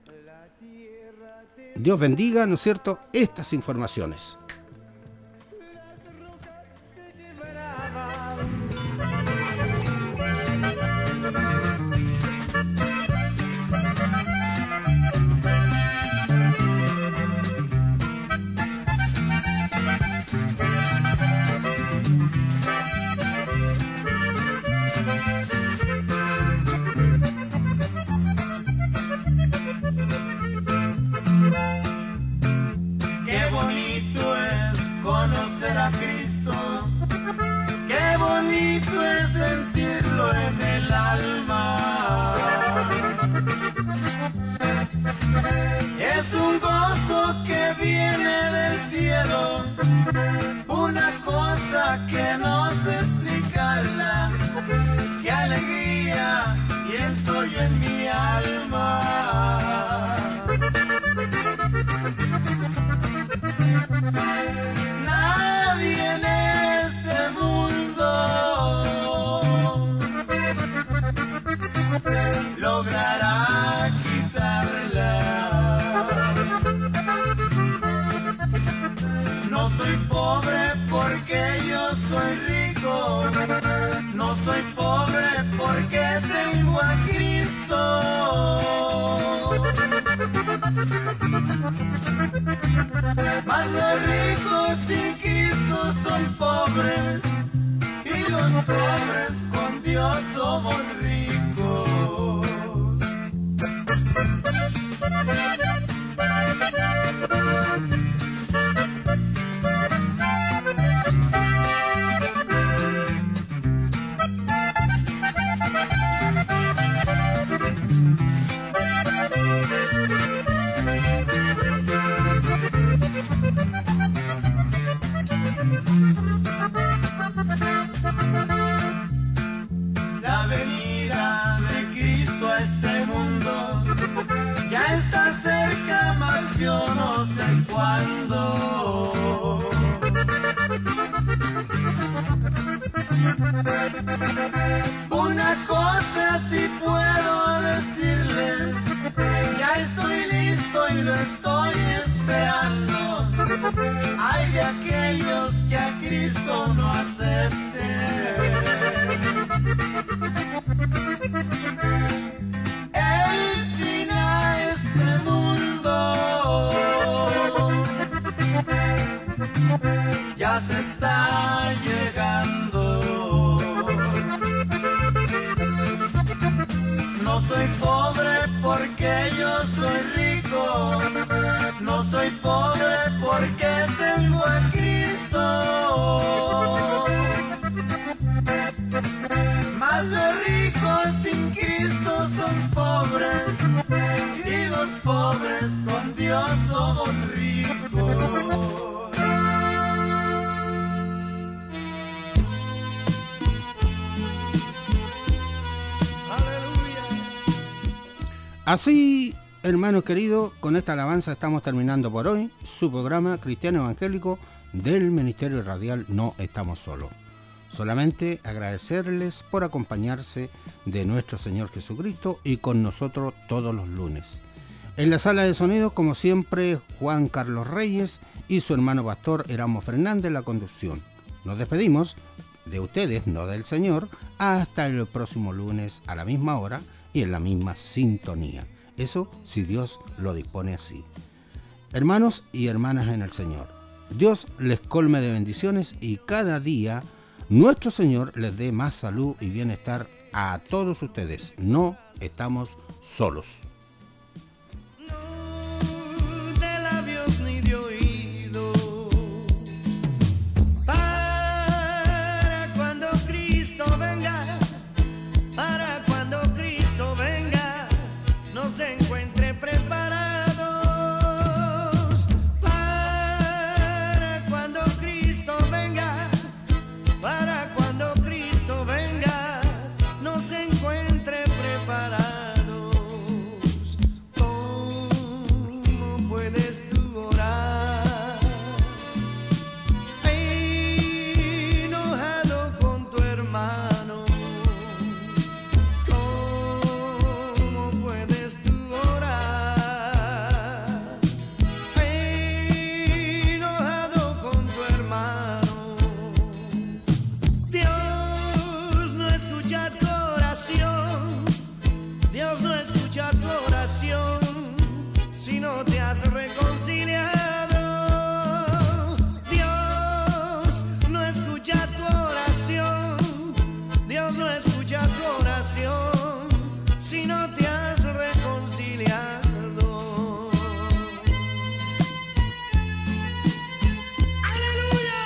[SPEAKER 2] Dios bendiga, ¿no es cierto?, estas informaciones.
[SPEAKER 1] Es un gozo que viene del cielo, una cosa que no sé explicarla. Qué alegría siento yo en mi alma. Nadie en este mundo logrará porque yo soy rico, no soy pobre porque tengo a Cristo. Mas los ricos sin Cristo son pobres y los pobres con Dios somos ricos. La venida de Cristo a este mundo ya está cerca, mas yo no sé cuándo. Una cosa sí puedo decirles, ya estoy listo y lo estoy esperando. Hay de aquellos que a Cristo no acepten. El fin a este mundo ya se está llegando. No soy pobre porque yo soy rico, no soy pobre porque tengo a Cristo.
[SPEAKER 2] Así, hermano querido, con esta alabanza estamos terminando por hoy su programa Cristiano Evangélico del Ministerio Radial No Estamos Solos. Solamente agradecerles por acompañarse de nuestro Señor Jesucristo y con nosotros todos los lunes. En la sala de sonido, como siempre, Juan Carlos Reyes y su hermano pastor Erasmo Fernández en la conducción. Nos despedimos de ustedes, no del Señor, hasta el próximo lunes a la misma hora y en la misma sintonía. Eso si Dios lo dispone así. Hermanos y hermanas en el Señor, Dios les colme de bendiciones y cada día nuestro Señor les dé más salud y bienestar a todos ustedes. No estamos solos.
[SPEAKER 3] No de labios ni de oído, para cuando Cristo venga, para cuando Cristo venga, nos encuentre preparados. Para cuando Cristo venga, para cuando Cristo venga, nos encuentre preparados. ¿Cómo puedes tú orar enojado con tu hermano? ¿Cómo puedes tú orar enojado con tu hermano? Dios no escucha tu oración, Dios no escucha tu oración si no te has reconciliado. Dios no escucha tu oración, Dios no escucha tu oración si no te has reconciliado. ¡Aleluya!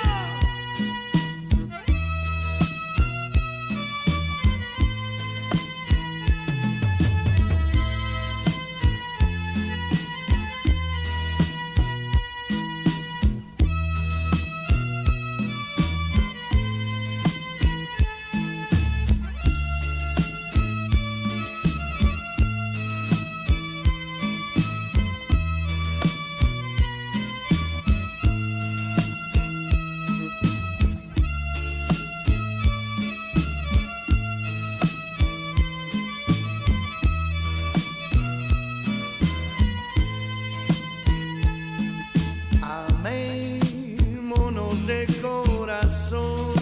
[SPEAKER 3] Amémonos de corazón,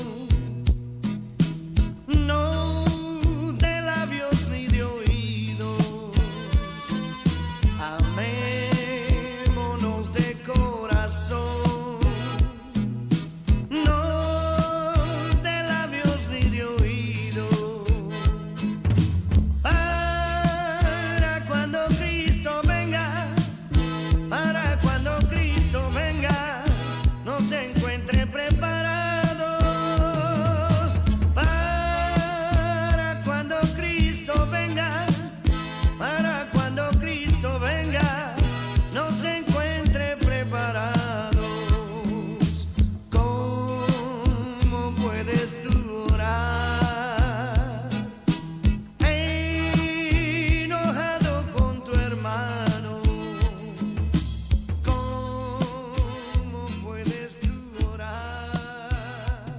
[SPEAKER 3] no de labios ni de oídos. Amémonos de corazón, no de labios ni de oídos. Para cuando Cristo venga, para cuando Cristo venga, nos encuentre preparados. Para cuando Cristo venga, para cuando Cristo venga, nos encuentre preparados. ¿Cómo puedes tú orar enojado con tu hermano? ¿Cómo puedes tú orar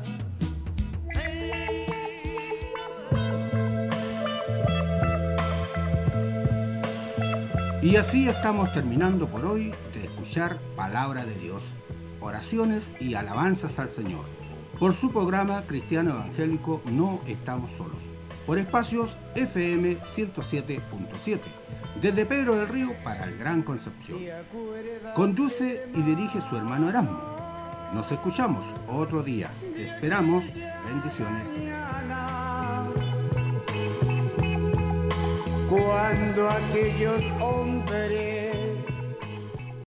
[SPEAKER 2] Y así estamos terminando por hoy de escuchar Palabra de Dios, oraciones y alabanzas al Señor, por su programa Cristiano Evangélico No Estamos Solos, por espacios F M ciento siete punto siete, desde Pedro del Río para el Gran Concepción. Conduce y dirige su hermano Erasmo. Nos escuchamos otro día. Te esperamos. Bendiciones.
[SPEAKER 8] Cuando aquellos hombres